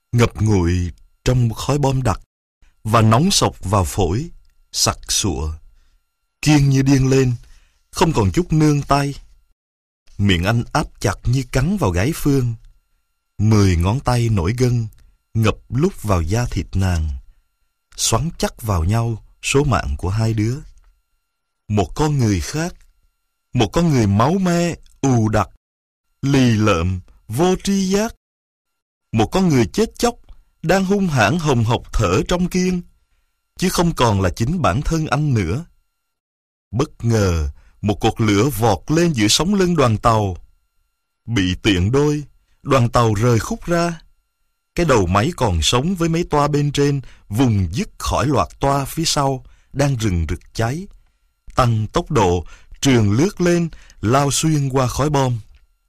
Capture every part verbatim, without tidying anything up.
ngập ngụi trong khói bom đặc và nóng sộc vào phổi, sặc sụa. Kiên như điên lên, không còn chút nương tay. Miệng anh áp chặt như cắn vào gáy Phương. Mười ngón tay nổi gân, ngập lúc vào da thịt nàng, xoắn chắc vào nhau số mạng của hai đứa. Một con người khác, một con người máu me, ù đặc, lì lợm, vô tri giác. Một con người chết chóc, đang hung hãn hồng hộc thở trong Kiên, chứ không còn là chính bản thân anh nữa. Bất ngờ, một cột lửa vọt lên giữa sống lưng đoàn tàu. Bị tiện đôi, đoàn tàu rời khúc ra. Cái đầu máy còn sống với mấy toa bên trên vùng dứt khỏi loạt toa phía sau đang rừng rực cháy. Tăng tốc độ, trườn lướt lên, lao xuyên qua khói bom.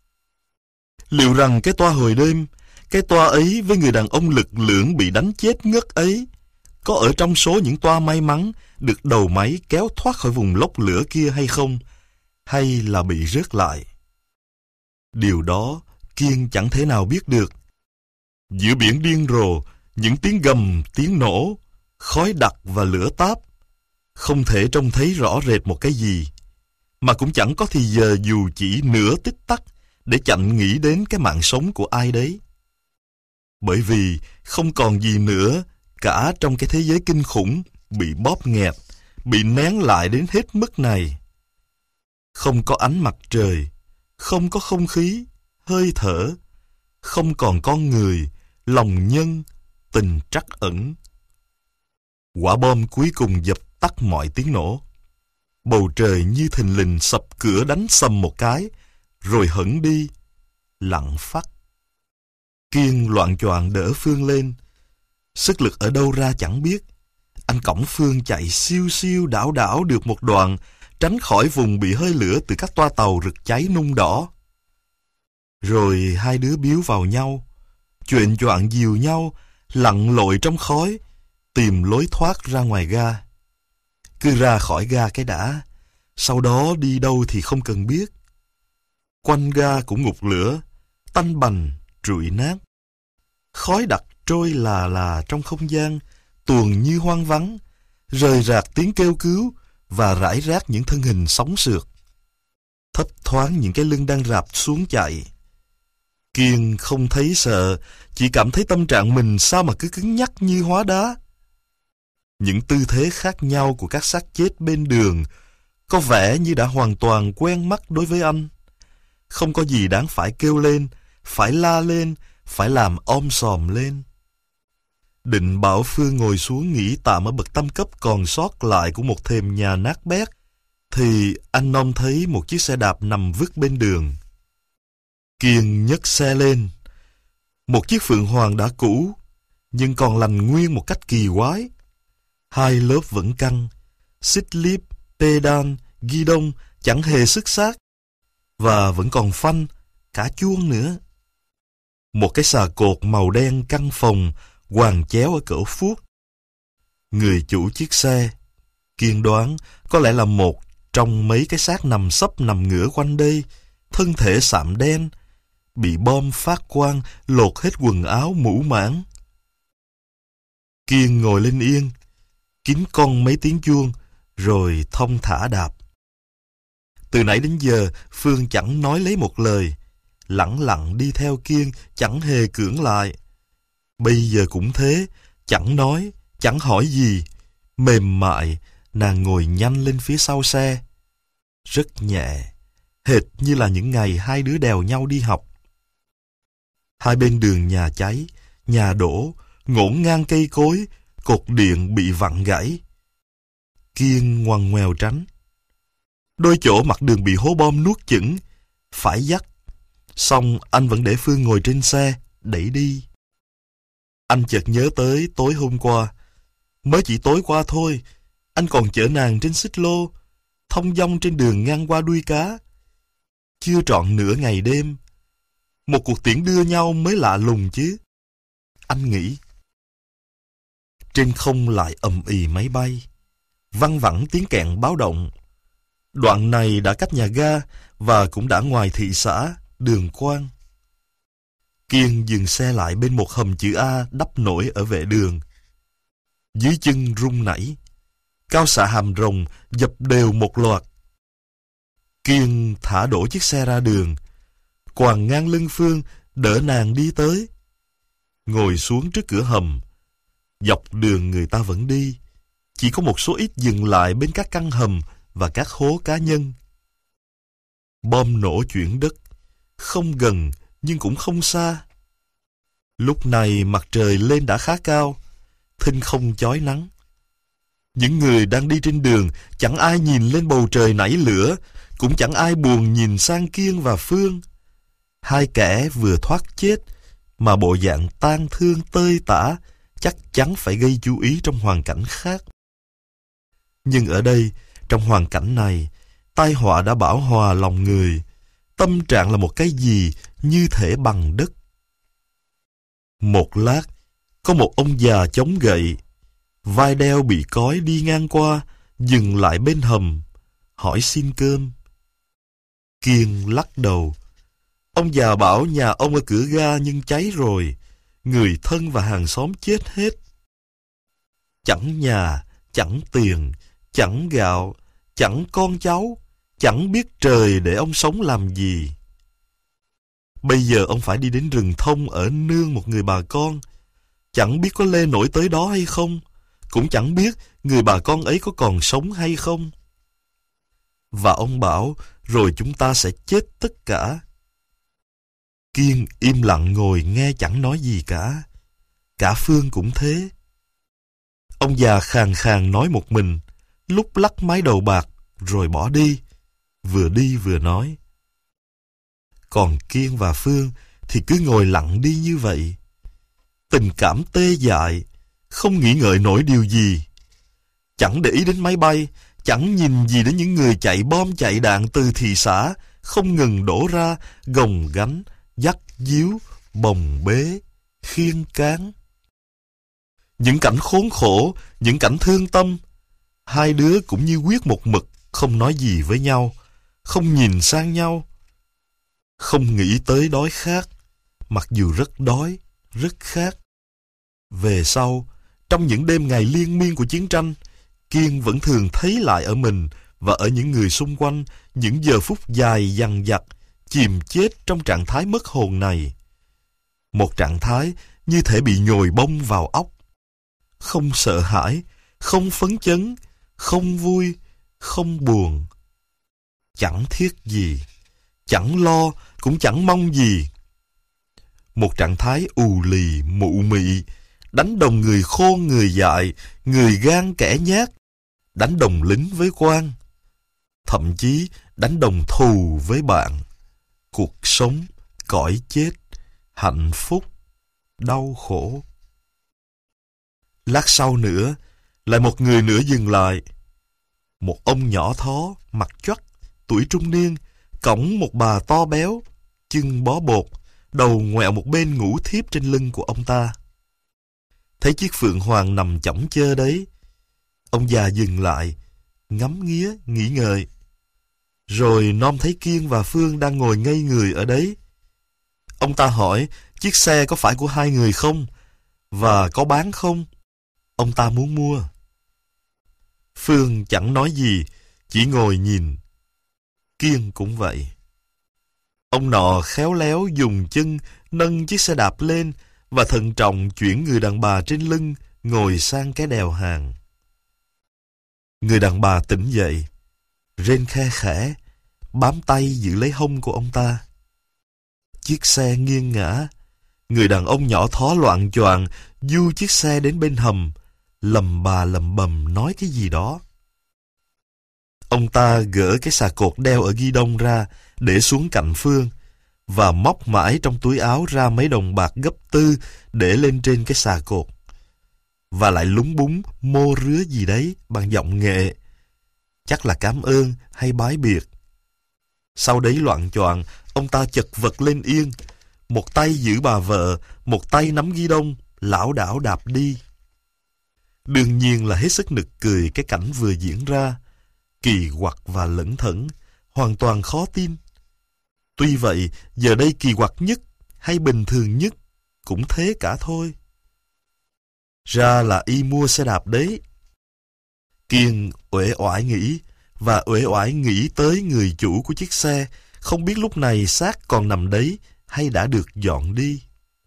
Liệu rằng cái toa hồi đêm, cái toa ấy với người đàn ông lực lưỡng bị đánh chết ngất ấy, có ở trong số những toa may mắn được đầu máy kéo thoát khỏi vùng lốc lửa kia hay không, hay là bị rớt lại? Điều đó Kiên chẳng thể nào biết được. Giữa biển điên rồ, những tiếng gầm, tiếng nổ, khói đặc và lửa táp, không thể trông thấy rõ rệt một cái gì, mà cũng chẳng có thì giờ dù chỉ nửa tích tắc để chạnh nghĩ đến cái mạng sống của ai đấy. Bởi vì không còn gì nữa cả trong cái thế giới kinh khủng bị bóp nghẹt, bị nén lại đến hết mức này. Không có ánh mặt trời, không có không khí, hơi thở, không còn con người, lòng nhân, tình trắc ẩn. Quả bom cuối cùng dập tắt mọi tiếng nổ. Bầu trời như thình lình sập cửa đánh sầm một cái, rồi hẫng đi, lặng phắt. Kiên loạng choạng đỡ Phương lên. Sức lực ở đâu ra chẳng biết. Anh cõng Phương chạy siêu siêu đảo đảo được một đoạn, tránh khỏi vùng bị hơi lửa từ các toa tàu rực cháy nung đỏ. Rồi hai đứa biếu vào nhau, chuện choạng dìu nhau, lặn lội trong khói, tìm lối thoát ra ngoài ga. Cứ ra khỏi ga cái đã, sau đó đi đâu thì không cần biết. Quanh ga cũng ngục lửa, tanh bành, trụi nát. Khói đặc trôi là là trong không gian, tuồn như hoang vắng, rời rạc tiếng kêu cứu và rải rác những thân hình sóng sượt. Thấp thoáng những cái lưng đang rạp xuống chạy. Kiên không thấy sợ, chỉ cảm thấy tâm trạng mình sao mà cứ cứng nhắc như hóa đá. Những tư thế khác nhau của các xác chết bên đường có vẻ như đã hoàn toàn quen mắt đối với anh. Không có gì đáng phải kêu lên, phải la lên, phải làm om sòm lên. Định bảo Phương ngồi xuống nghỉ tạm ở bậc tam cấp còn sót lại của một thềm nhà nát bét, thì anh Nông thấy một chiếc xe đạp nằm vứt bên đường. Kiên nhấc xe lên. Một chiếc Phượng Hoàng đã cũ, nhưng còn lành nguyên một cách kỳ quái. Hai lớp vẫn căng, xích líp, pedal, ghi đông chẳng hề xức xát, và vẫn còn phanh, cả chuông nữa. Một cái xà cột màu đen căng phồng, hoàng chéo ở cỡ phuốc. Người chủ chiếc xe, Kiên đoán có lẽ là một trong mấy cái xác nằm sấp nằm ngửa quanh đây, thân thể sạm đen, bị bom phát quang lột hết quần áo mũ mãn. Kiên ngồi lên yên, kín con mấy tiếng chuông, rồi thong thả đạp. Từ nãy đến giờ, Phương chẳng nói lấy một lời, lẳng lặng đi theo Kiên, chẳng hề cưỡng lại. Bây giờ cũng thế, chẳng nói, chẳng hỏi gì. Mềm mại, nàng ngồi nhanh lên phía sau xe. Rất nhẹ, hệt như là những ngày hai đứa đèo nhau đi học. Hai bên đường nhà cháy, nhà đổ, ngổn ngang cây cối, cột điện bị vặn gãy. Kiên ngoằn ngoèo tránh. Đôi chỗ mặt đường bị hố bom nuốt chửng, phải dắt. Xong anh vẫn để Phương ngồi trên xe, đẩy đi. Anh chợt nhớ tới tối hôm qua. Mới chỉ tối qua thôi, anh còn chở nàng trên xích lô, thông dong trên đường ngang qua đuôi cá. Chưa trọn nửa ngày đêm. Một cuộc tiễn đưa nhau mới lạ lùng chứ. Anh nghĩ. Trên không lại ầm ì máy bay, văng vẳng tiếng kẹn báo động. Đoạn này đã cách nhà ga và cũng đã ngoài thị xã Đường Quang. Kiên dừng xe lại bên một hầm chữ A đắp nổi ở vệ đường. Dưới chân rung nảy, Cao xạ hàm rồng dập đều một loạt. Kiên thả đổ chiếc xe ra đường, quàng ngang lưng Phương đỡ nàng đi tới. Ngồi xuống trước cửa hầm. Dọc đường người ta vẫn đi, chỉ có một số ít dừng lại bên các căn hầm và các hố cá nhân. Bom nổ chuyển đất, không gần nhưng cũng không xa. Lúc này mặt trời lên đã khá cao, thinh không chói nắng. Những người đang đi trên đường chẳng ai nhìn lên bầu trời nảy lửa, cũng chẳng ai buồn nhìn sang Kiên và Phương. Hai kẻ vừa thoát chết mà bộ dạng tang thương tơi tả chắc chắn phải gây chú ý trong hoàn cảnh khác. Nhưng ở đây, trong hoàn cảnh này, tai họa đã bão hòa lòng người. Tâm trạng là một cái gì như thể bằng đất. Một lát, có một ông già chống gậy, vai đeo bị cói đi ngang qua, dừng lại bên hầm, hỏi xin cơm. Kiên lắc đầu. Ông già bảo nhà ông ở cửa ga nhưng cháy rồi, người thân và hàng xóm chết hết. Chẳng nhà, chẳng tiền, chẳng gạo, chẳng con cháu, chẳng biết trời để ông sống làm gì. Bây giờ ông phải đi đến rừng thông ở nương một người bà con. Chẳng biết có lê nổi tới đó hay không, cũng chẳng biết người bà con ấy có còn sống hay không. Và ông bảo rồi chúng ta sẽ chết tất cả. Kiên im lặng ngồi nghe chẳng nói gì cả. Cả Phương cũng thế. Ông già khàn khàn nói một mình, lúc lắc mái đầu bạc rồi bỏ đi, vừa đi vừa nói. Còn Kiên và Phương thì cứ ngồi lặng đi như vậy. Tình cảm tê dại, không nghĩ ngợi nổi điều gì. Chẳng để ý đến máy bay, chẳng nhìn gì đến những người chạy bom chạy đạn từ thị xã, không ngừng đổ ra, gồng gánh, dắt díu, bồng bế, khiêng cáng. Những cảnh khốn khổ, những cảnh thương tâm, hai đứa cũng như quyết một mực, không nói gì với nhau, không nhìn sang nhau, không nghĩ tới đói khát, mặc dù rất đói, rất khát. Về sau, trong những đêm ngày liên miên của chiến tranh, Kiên vẫn thường thấy lại ở mình và ở những người xung quanh những giờ phút dài dằng dặc, chìm chết trong trạng thái mất hồn này. Một trạng thái như thể bị nhồi bông vào óc. Không sợ hãi, không phấn chấn, không vui, không buồn. Chẳng thiết gì, chẳng lo, cũng chẳng mong gì. Một trạng thái ù lì, mụ mị, đánh đồng người khôn người dại, người gan kẻ nhát, đánh đồng lính với quan, thậm chí đánh đồng thù với bạn. Cuộc sống, cõi chết, hạnh phúc, đau khổ. Lát sau nữa, lại một người nữa dừng lại. Một ông nhỏ thó, mặt choắt, tuổi trung niên, cõng một bà to béo, chân bó bột, đầu ngoẹo một bên ngủ thiếp trên lưng của ông ta. Thấy chiếc phượng hoàng nằm chõng chơ đấy, ông già dừng lại, ngắm nghía, nghĩ ngợi. Rồi nom thấy Kiên và Phương đang ngồi ngây người ở đấy. Ông ta hỏi chiếc xe có phải của hai người không, và có bán không? Ông ta muốn mua. Phương chẳng nói gì, chỉ ngồi nhìn. Kiên cũng vậy. Ông nọ khéo léo dùng chân nâng chiếc xe đạp lên và thận trọng chuyển người đàn bà trên lưng ngồi sang cái đèo hàng. Người đàn bà tỉnh dậy, rên khe khẽ, bám tay giữ lấy hông của ông ta. Chiếc xe nghiêng ngã, người đàn ông nhỏ thó loạng choạng du chiếc xe đến bên hầm, lầm bà lầm bầm nói cái gì đó. Ông ta gỡ cái xà cột đeo ở ghi đông ra, để xuống cạnh Phương, và móc mãi trong túi áo ra mấy đồng bạc gấp tư để lên trên cái xà cột. Và lại lúng búng mô rứa gì đấy bằng giọng nghệ, chắc là cảm ơn hay bái biệt. Sau đấy loạng choạng, ông ta chật vật lên yên, một tay giữ bà vợ, một tay nắm ghi đông, lảo đảo đạp đi. Đương nhiên là hết sức nực cười cái cảnh vừa diễn ra, kỳ quặc và lẩn thẩn, hoàn toàn khó tin. Tuy vậy, giờ đây kỳ quặc nhất hay bình thường nhất cũng thế cả thôi. Ra là y mua xe đạp đấy. Kiên uể oải nghĩ, và uể oải nghĩ tới người chủ của chiếc xe, không biết lúc này xác còn nằm đấy hay đã được dọn đi.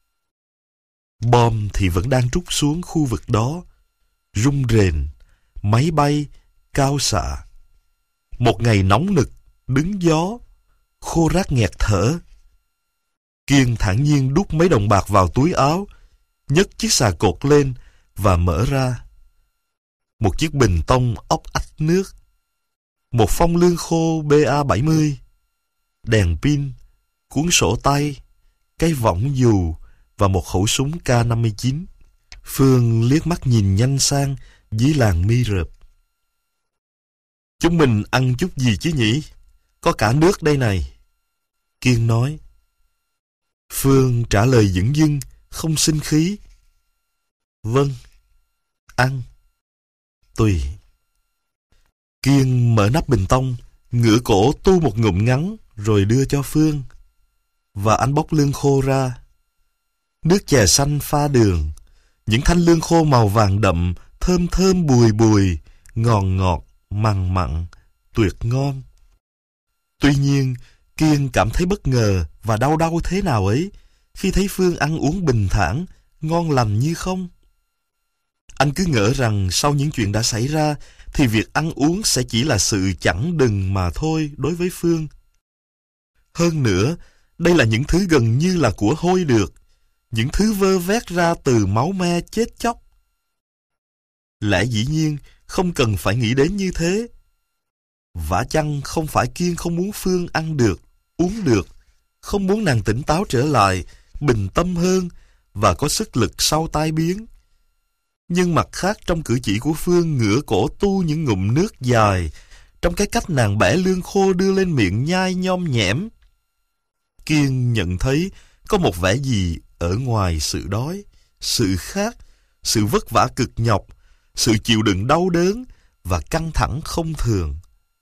Bom thì vẫn đang trút xuống khu vực đó, rung rền, máy bay, cao xạ. Một ngày nóng nực, đứng gió, khô rát nghẹt thở. Kiên thản nhiên đút mấy đồng bạc vào túi áo, nhấc chiếc xà cột lên và mở ra. Một chiếc bình tông ốc ách nước, một phong lương khô B A bảy mươi, đèn pin, cuốn sổ tay, cái võng dù và một khẩu súng K năm mươi chín. Phương liếc mắt nhìn nhanh sang dưới làn mi rợp. Chúng mình ăn chút gì chứ nhỉ? Có cả nước đây này. Kiên nói. Phương trả lời dửng dưng, không sinh khí. Vâng, ăn. Tùy. Kiên mở nắp bình tông, ngửa cổ tu một ngụm ngắn rồi đưa cho Phương. Và anh bóc lương khô ra. Nước chè xanh pha đường, những thanh lương khô màu vàng đậm, thơm thơm bùi bùi, ngọt ngọt, mặn mặn, tuyệt ngon. Tuy nhiên, Kiên cảm thấy bất ngờ và đau đau thế nào ấy khi thấy Phương ăn uống bình thản, ngon lành như không. Anh cứ ngỡ rằng sau những chuyện đã xảy ra thì việc ăn uống sẽ chỉ là sự chẳng đừng mà thôi đối với Phương. Hơn nữa, đây là những thứ gần như là của hôi được, những thứ vơ vét ra từ máu me chết chóc. Lẽ dĩ nhiên không cần phải nghĩ đến như thế. Vả chăng không phải Kiên không muốn Phương ăn được, uống được, không muốn nàng tỉnh táo trở lại, bình tâm hơn và có sức lực sau tai biến. Nhưng mặt khác trong cử chỉ của Phương ngửa cổ tu những ngụm nước dài, trong cái cách nàng bẻ lương khô đưa lên miệng nhai nhom nhẽm, Kiên nhận thấy có một vẻ gì ở ngoài sự đói, sự khát, sự vất vả cực nhọc, sự chịu đựng đau đớn và căng thẳng không thường.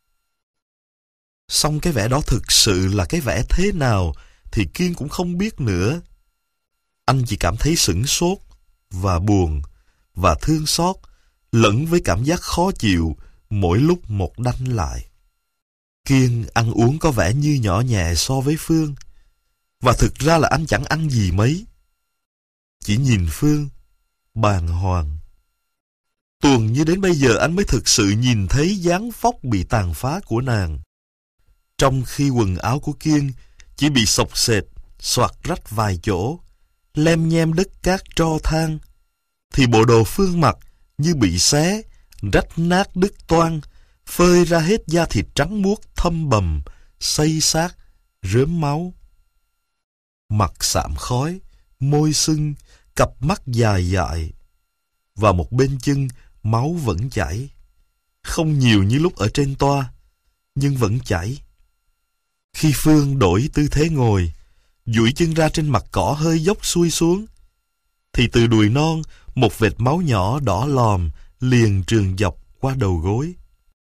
Song cái vẻ đó thực sự là cái vẻ thế nào thì Kiên cũng không biết nữa. Anh chỉ cảm thấy sửng sốt và buồn và thương xót lẫn với cảm giác khó chịu mỗi lúc một đanh lại. Kiên ăn uống có vẻ như nhỏ nhẹ so với Phương, và thực ra là anh chẳng ăn gì mấy. Chỉ nhìn Phương, bàng hoàng. Tuần như đến bây giờ anh mới thực sự nhìn thấy dáng vóc bị tàn phá của nàng. Trong khi quần áo của Kiên chỉ bị xộc xệch, xoạc rách vài chỗ, lem nhem đất cát tro than, thì bộ đồ Phương mặc như bị xé, rách nát đứt toang, phơi ra hết da thịt trắng muốt thâm bầm, xây xác, rớm máu. Mặt sạm khói, môi sưng, cặp mắt dài dại, và một bên chân máu vẫn chảy. Không nhiều như lúc ở trên toa, nhưng vẫn chảy. Khi Phương đổi tư thế ngồi, duỗi chân ra trên mặt cỏ hơi dốc xuôi xuống, thì từ đùi non một vệt máu nhỏ đỏ lòm liền trườn dọc qua đầu gối.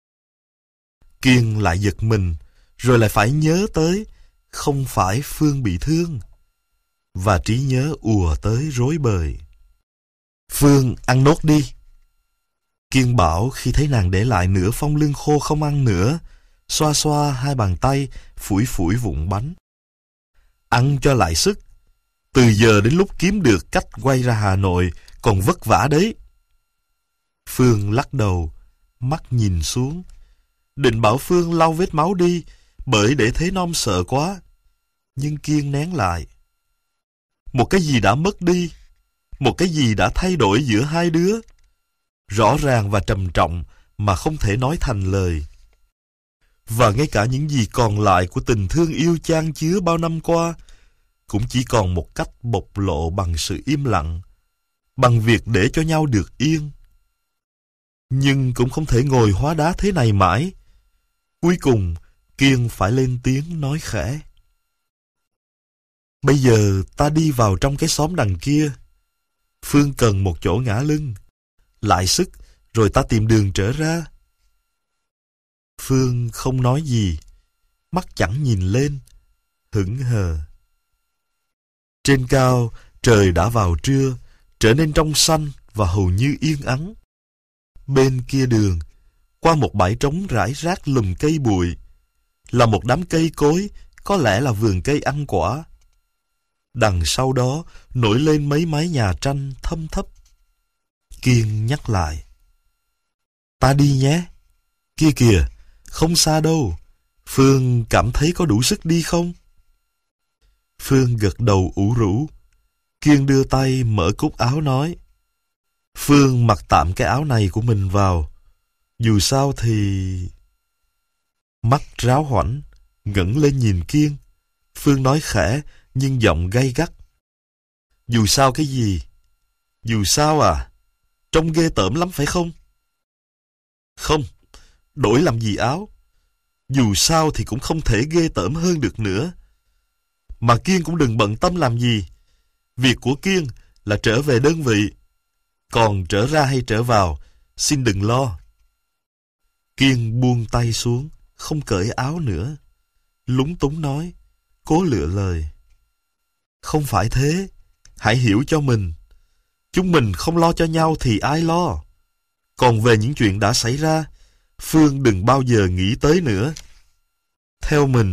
Kiên lại giật mình, rồi lại phải nhớ tới không phải Phương bị thương, và trí nhớ ùa tới rối bời. Phương ăn nốt đi. Kiên bảo khi thấy nàng để lại nửa phong lương khô không ăn nữa, xoa xoa hai bàn tay, phủi phủi vụn bánh. Ăn cho lại sức. Từ giờ đến lúc kiếm được cách quay ra Hà Nội còn vất vả đấy. Phương lắc đầu, mắt nhìn xuống. Định bảo Phương lau vết máu đi, bởi để thế non sợ quá. Nhưng Kiên nén lại. Một cái gì đã mất đi, một cái gì đã thay đổi giữa hai đứa, rõ ràng và trầm trọng mà không thể nói thành lời. Và ngay cả những gì còn lại của tình thương yêu chan chứa bao năm qua cũng chỉ còn một cách bộc lộ bằng sự im lặng, bằng việc để cho nhau được yên. Nhưng cũng không thể ngồi hóa đá thế này mãi. Cuối cùng Kiên phải lên tiếng nói khẽ. Bây giờ ta đi vào trong cái xóm đằng kia. Phương cần một chỗ ngả lưng, lại sức, rồi ta tìm đường trở ra. Phương không nói gì, mắt chẳng nhìn lên, hững hờ. Trên cao, trời đã vào trưa, trở nên trong xanh và hầu như yên ắng. Bên kia đường, qua một bãi trống rải rác lùm cây bụi, là một đám cây cối, có lẽ là vườn cây ăn quả. Đằng sau đó nổi lên mấy mái nhà tranh thâm thấp. Kiên nhắc lại. Ta đi nhé. Kia kìa, không xa đâu. Phương cảm thấy có đủ sức đi không? Phương gật đầu ủ rũ. Kiên đưa tay mở cúc áo nói. Phương mặc tạm cái áo này của mình vào. Dù sao thì... Mắt ráo hoảnh, ngẩng lên nhìn Kiên. Phương nói khẽ nhưng giọng gay gắt. Dù sao cái gì? Dù sao à? Trông ghê tởm lắm phải không? Không, đổi làm gì áo. Dù sao thì cũng không thể ghê tởm hơn được nữa. Mà Kiên cũng đừng bận tâm làm gì. Việc của Kiên là trở về đơn vị. Còn trở ra hay trở vào, xin đừng lo. Kiên buông tay xuống, không cởi áo nữa. Lúng túng nói, cố lựa lời. Không phải thế, hãy hiểu cho mình. Chúng mình không lo cho nhau thì ai lo. Còn về những chuyện đã xảy ra, Phương đừng bao giờ nghĩ tới nữa. Theo mình.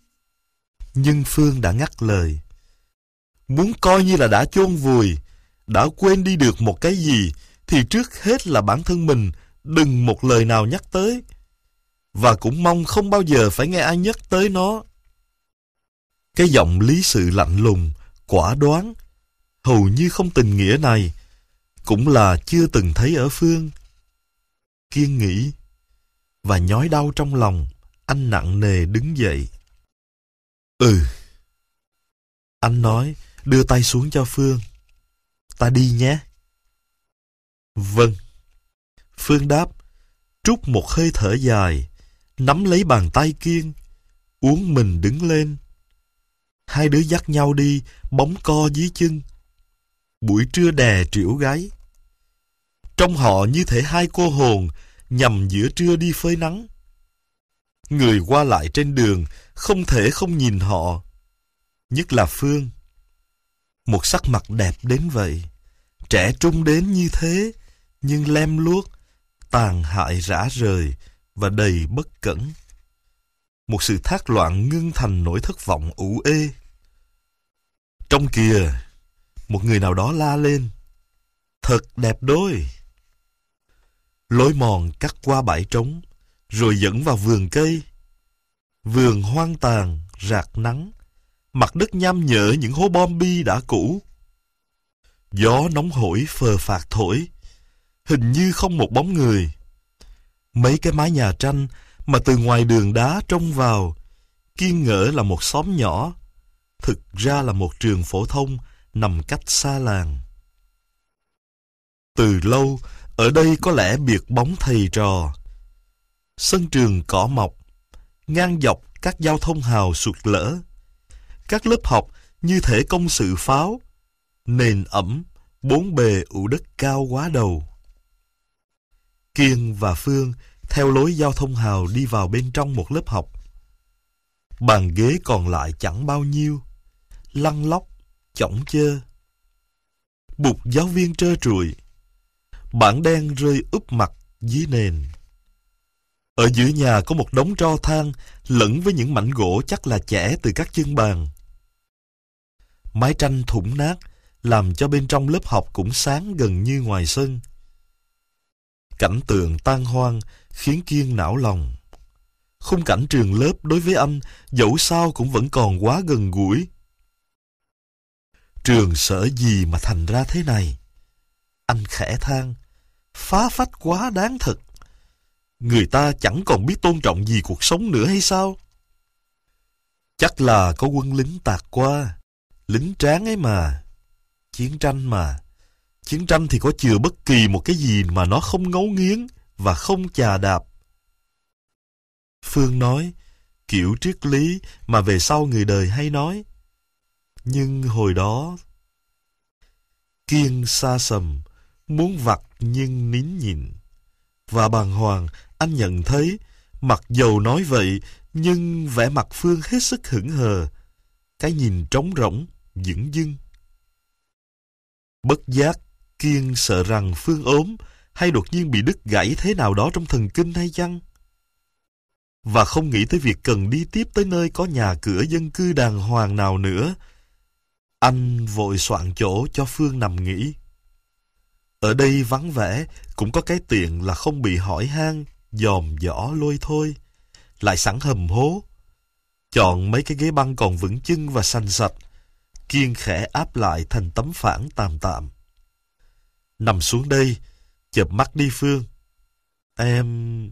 Nhưng Phương đã ngắt lời. Muốn coi như là đã chôn vùi, đã quên đi được một cái gì, thì trước hết là bản thân mình đừng một lời nào nhắc tới. Và cũng mong không bao giờ phải nghe ai nhắc tới nó. Cái giọng lý sự lạnh lùng, quả đoán, hầu như không tình nghĩa này, cũng là chưa từng thấy ở Phương. Kiên nghĩ, và nhói đau trong lòng, anh nặng nề đứng dậy. Ừ. Anh nói, đưa tay xuống cho Phương. Ta đi nhé. Vâng. Phương đáp, trút một hơi thở dài, nắm lấy bàn tay Kiên, uốn mình đứng lên. Hai đứa dắt nhau đi, bóng co dưới chân. Buổi trưa đè trĩu gáy. Trong họ như thể hai cô hồn nhằm giữa trưa đi phơi nắng. Người qua lại trên đường không thể không nhìn họ. Nhất là Phương. Một sắc mặt đẹp đến vậy, trẻ trung đến như thế, nhưng lem luốc, tàn hại rã rời và đầy bất cẩn. Một sự thác loạn ngưng thành nỗi thất vọng ủ ê. Trong kìa, một người nào đó la lên. Thật đẹp đôi. Lối mòn cắt qua bãi trống, rồi dẫn vào vườn cây. Vườn hoang tàn, rạc nắng, mặt đất nham nhở những hố bom bi đã cũ. Gió nóng hổi phờ phạc thổi, hình như không một bóng người. Mấy cái mái nhà tranh mà từ ngoài đường đá trông vào, Kiên ngỡ là một xóm nhỏ, thực ra là một trường phổ thông nằm cách xa làng. Từ lâu, ở đây có lẽ biệt bóng thầy trò. Sân trường cỏ mọc, ngang dọc các giao thông hào sụt lở. Các lớp học như thể công sự pháo, nền ẩm, bốn bề ụ đất cao quá đầu. Kiên và Phương theo lối giao thông hào đi vào bên trong một lớp học. Bàn ghế còn lại chẳng bao nhiêu, lăn lóc, chỏng chơ. Bục giáo viên trơ trụi, bảng đen rơi úp mặt dưới nền. Ở giữa nhà có một đống tro than lẫn với những mảnh gỗ chắc là chẻ từ các chân bàn. Mái tranh thủng nát làm cho bên trong lớp học cũng sáng gần như ngoài sân. Cảnh tượng tan hoang khiến Kiên não lòng. Khung cảnh trường lớp đối với anh dẫu sao cũng vẫn còn quá gần gũi. Trường sở gì mà thành ra thế này? Anh khẽ than, phá phách quá đáng thật. Người ta chẳng còn biết tôn trọng gì cuộc sống nữa hay sao? Chắc là có quân lính tạt qua. Lính tráng ấy mà. Chiến tranh mà. Chiến tranh thì có chừa bất kỳ một cái gì mà nó không ngấu nghiến và không chà đạp. Phương nói, kiểu triết lý mà về sau người đời hay nói. Nhưng hồi đó... Kiên xa sầm, muốn vặt nhưng nín nhịn. Và bàng hoàng, anh nhận thấy, mặc dầu nói vậy, nhưng vẻ mặt Phương hết sức hững hờ. Cái nhìn trống rỗng, dửng dưng. Bất giác, Kiên sợ rằng Phương ốm hay đột nhiên bị đứt gãy thế nào đó trong thần kinh hay chăng? Và không nghĩ tới việc cần đi tiếp tới nơi có nhà cửa dân cư đàng hoàng nào nữa. Anh vội soạn chỗ cho Phương nằm nghỉ. Ở đây vắng vẻ, cũng có cái tiện là không bị hỏi han, dòm dõ lôi thôi. Lại sẵn hầm hố. Chọn mấy cái ghế băng còn vững chân và xanh sạch. Kiên khẽ áp lại thành tấm phản tạm tạm. Nằm xuống đây, chợp mắt đi Phương. Em...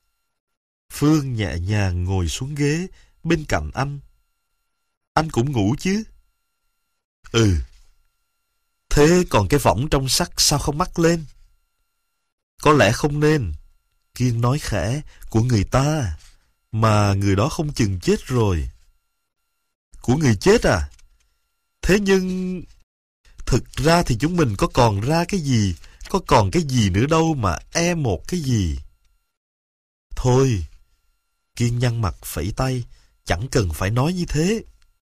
Phương nhẹ nhàng ngồi xuống ghế bên cạnh anh. Anh cũng ngủ chứ? Ừ. Thế còn cái võng trong sắt sao không mắc lên? Có lẽ không nên. Kiên nói khẽ, của người ta. Mà người đó không chừng chết rồi. Của người chết à? Thế nhưng... Thực ra thì chúng mình có còn ra cái gì, có còn cái gì nữa đâu mà e một cái gì. Thôi, Kiên nhăn mặt phẩy tay, chẳng cần phải nói như thế.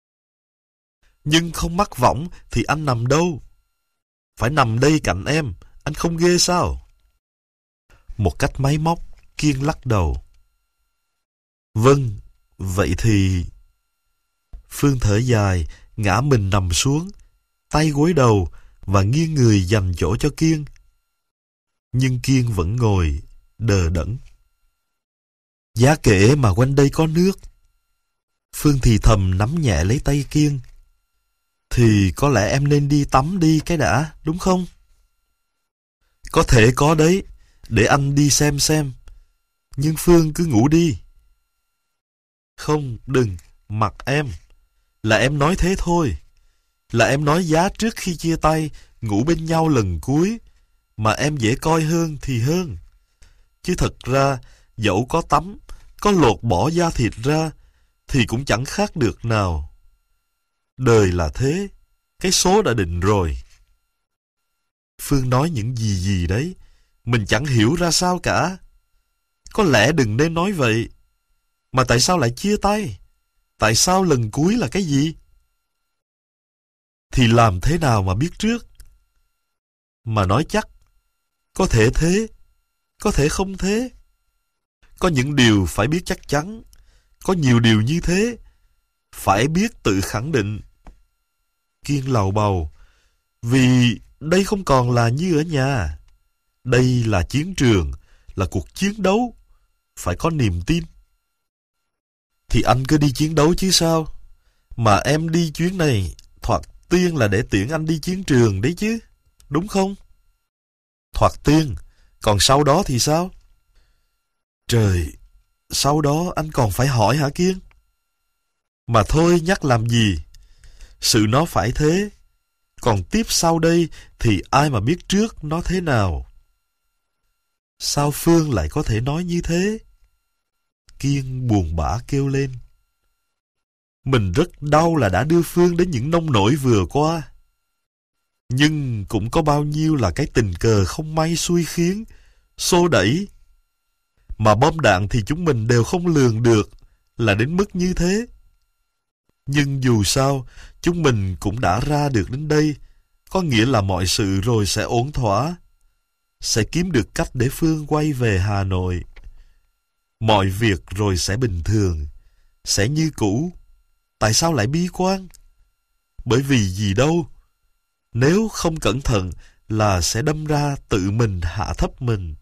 Nhưng không mắc võng thì anh nằm đâu? Phải nằm đây cạnh em, anh không ghê sao? Một cách máy móc, Kiên lắc đầu. Vâng, vậy thì... Phương thở dài, ngã mình nằm xuống, tay gối đầu và nghiêng người dành chỗ cho Kiên. Nhưng Kiên vẫn ngồi, đờ đẫn. Giá kể mà quanh đây có nước. Phương thì thầm nắm nhẹ lấy tay Kiên. Thì có lẽ em nên đi tắm đi cái đã, đúng không? Có thể có đấy, để anh đi xem xem. Nhưng Phương cứ ngủ đi. Không, đừng, mặc em. Là em nói thế thôi. Là em nói giá trước khi chia tay, ngủ bên nhau lần cuối, mà em dễ coi hơn thì hơn. Chứ thật ra, dẫu có tắm, có lột bỏ da thịt ra, thì cũng chẳng khác được nào. Đời là thế, cái số đã định rồi. Phương nói những gì gì đấy, mình chẳng hiểu ra sao cả. Có lẽ đừng nên nói vậy. Mà tại sao lại chia tay? Tại sao lần cuối là cái gì? Thì làm thế nào mà biết trước? Mà nói chắc, có thể thế, có thể không thế. Có những điều phải biết chắc chắn, có nhiều điều như thế, phải biết tự khẳng định. Kiên lầu bầu, vì đây không còn là như ở nhà. Đây là chiến trường, là cuộc chiến đấu, phải có niềm tin. Thì anh cứ đi chiến đấu chứ sao? Mà em đi chuyến này, thoạt tiên là để tiễn anh đi chiến trường đấy chứ, đúng không? Thoạt tiên, còn sau đó thì sao? Trời, sau đó anh còn phải hỏi hả Kiên? Mà thôi nhắc làm gì? Sự nó phải thế. Còn tiếp sau đây thì ai mà biết trước nó thế nào? Sao Phương lại có thể nói như thế? Kiên buồn bã kêu lên. Mình rất đau là đã đưa Phương đến những nông nỗi vừa qua. Nhưng cũng có bao nhiêu là cái tình cờ không may xui khiến, xô đẩy. Mà bom đạn thì chúng mình đều không lường được là đến mức như thế. Nhưng dù sao, chúng mình cũng đã ra được đến đây, có nghĩa là mọi sự rồi sẽ ổn thỏa. Sẽ kiếm được cách để Phương quay về Hà Nội. Mọi việc rồi sẽ bình thường, sẽ như cũ. Tại sao lại bi quan? Bởi vì gì đâu. Nếu không cẩn thận là sẽ đâm ra tự mình hạ thấp mình.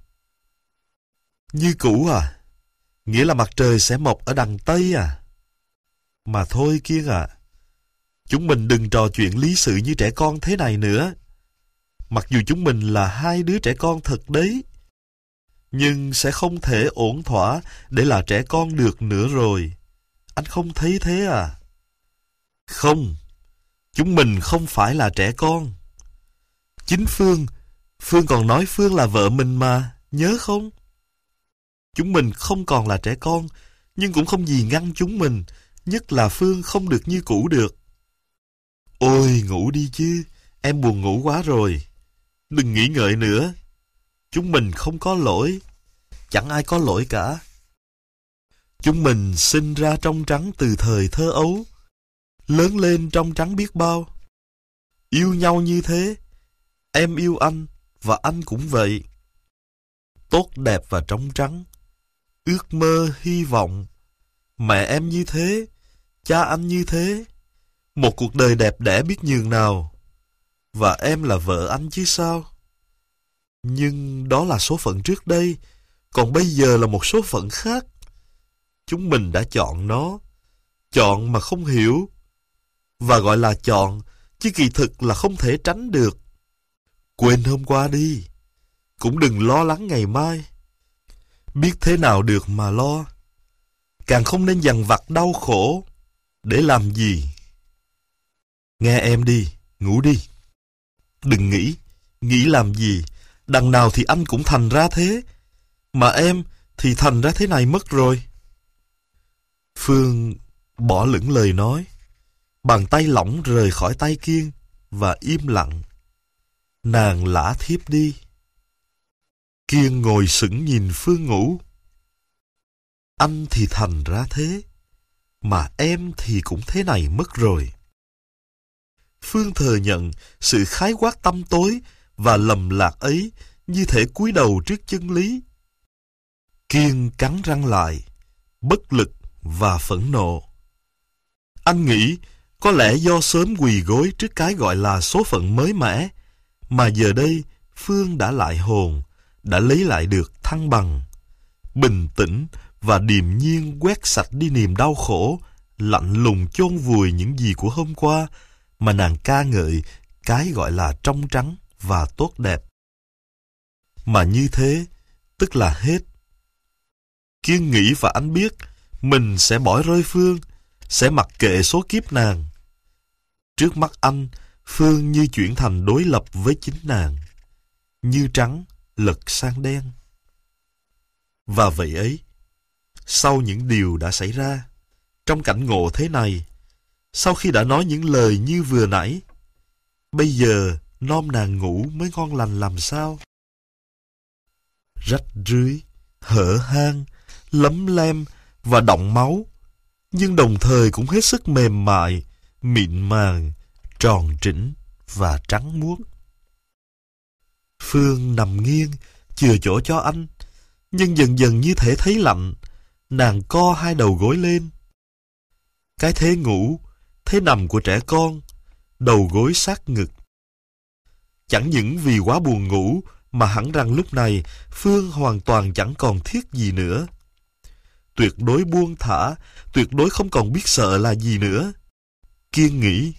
Như cũ à? Nghĩa là mặt trời sẽ mọc ở đằng Tây à? Mà thôi Kiên à, chúng mình đừng trò chuyện lý sự như trẻ con thế này nữa. Mặc dù chúng mình là hai đứa trẻ con thật đấy, nhưng sẽ không thể ổn thỏa để là trẻ con được nữa rồi. Anh không thấy thế à? Không, chúng mình không phải là trẻ con. Chính Phương, Phương còn nói Phương là vợ mình mà, nhớ không? Chúng mình không còn là trẻ con, nhưng cũng không gì ngăn chúng mình, nhất là Phương không được như cũ được. Ôi, ngủ đi chứ, em buồn ngủ quá rồi. Đừng nghĩ ngợi nữa. Chúng mình không có lỗi, chẳng ai có lỗi cả. Chúng mình sinh ra trong trắng từ thời thơ ấu, lớn lên trong trắng biết bao. Yêu nhau như thế, em yêu anh và anh cũng vậy. Tốt đẹp và trong trắng, ước mơ hy vọng. Mẹ em như thế, cha anh như thế. Một cuộc đời đẹp đẽ biết nhường nào. Và em là vợ anh chứ sao. Nhưng đó là số phận trước đây, còn bây giờ là một số phận khác. Chúng mình đã chọn nó, chọn mà không hiểu. Và gọi là chọn, chứ kỳ thực là không thể tránh được. Quên hôm qua đi, cũng đừng lo lắng ngày mai. Biết thế nào được mà lo. Càng không nên dằn vặt đau khổ. Để làm gì? Nghe em đi, ngủ đi. Đừng nghĩ, nghĩ làm gì? Đằng nào thì anh cũng thành ra thế. Mà em thì thành ra thế này mất rồi. Phương bỏ lửng lời nói. Bàn tay lỏng rời khỏi tay Kiên và im lặng. Nàng lả thiếp đi. Kiên ngồi sững nhìn Phương ngủ. Anh thì thành ra thế, mà em thì cũng thế này mất rồi. Phương thừa nhận sự khái quát tăm tối và lầm lạc ấy như thể cúi đầu trước chân lý. Kiên cắn răng lại, bất lực và phẫn nộ. Anh nghĩ có lẽ do sớm quỳ gối trước cái gọi là số phận mới mẻ, mà giờ đây Phương đã lại hồn, đã lấy lại được thăng bằng. Bình tĩnh và điềm nhiên quét sạch đi niềm đau khổ, lạnh lùng chôn vùi những gì của hôm qua mà nàng ca ngợi cái gọi là trong trắng và tốt đẹp. Mà như thế, tức là hết. Kiên nghĩ và anh biết mình sẽ bỏ rơi Phương, sẽ mặc kệ số kiếp nàng. Trước mắt anh, Phương như chuyển thành đối lập với chính nàng, như trắng lật sang đen. Và vậy ấy, sau những điều đã xảy ra, trong cảnh ngộ thế này, sau khi đã nói những lời như vừa nãy, bây giờ nom nàng ngủ mới ngon lành làm sao? Rách rưới, hở hang, lấm lem và đọng máu, nhưng đồng thời cũng hết sức mềm mại, mịn màng, tròn trĩnh và trắng muốt. Phương nằm nghiêng, chừa chỗ cho anh, nhưng dần dần như thể thấy lạnh, nàng co hai đầu gối lên. Cái thế ngủ, thế nằm của trẻ con, đầu gối sát ngực. Chẳng những vì quá buồn ngủ, mà hẳn rằng lúc này Phương hoàn toàn chẳng còn thiết gì nữa. Tuyệt đối buông thả, tuyệt đối không còn biết sợ là gì nữa. Kiên nghĩ.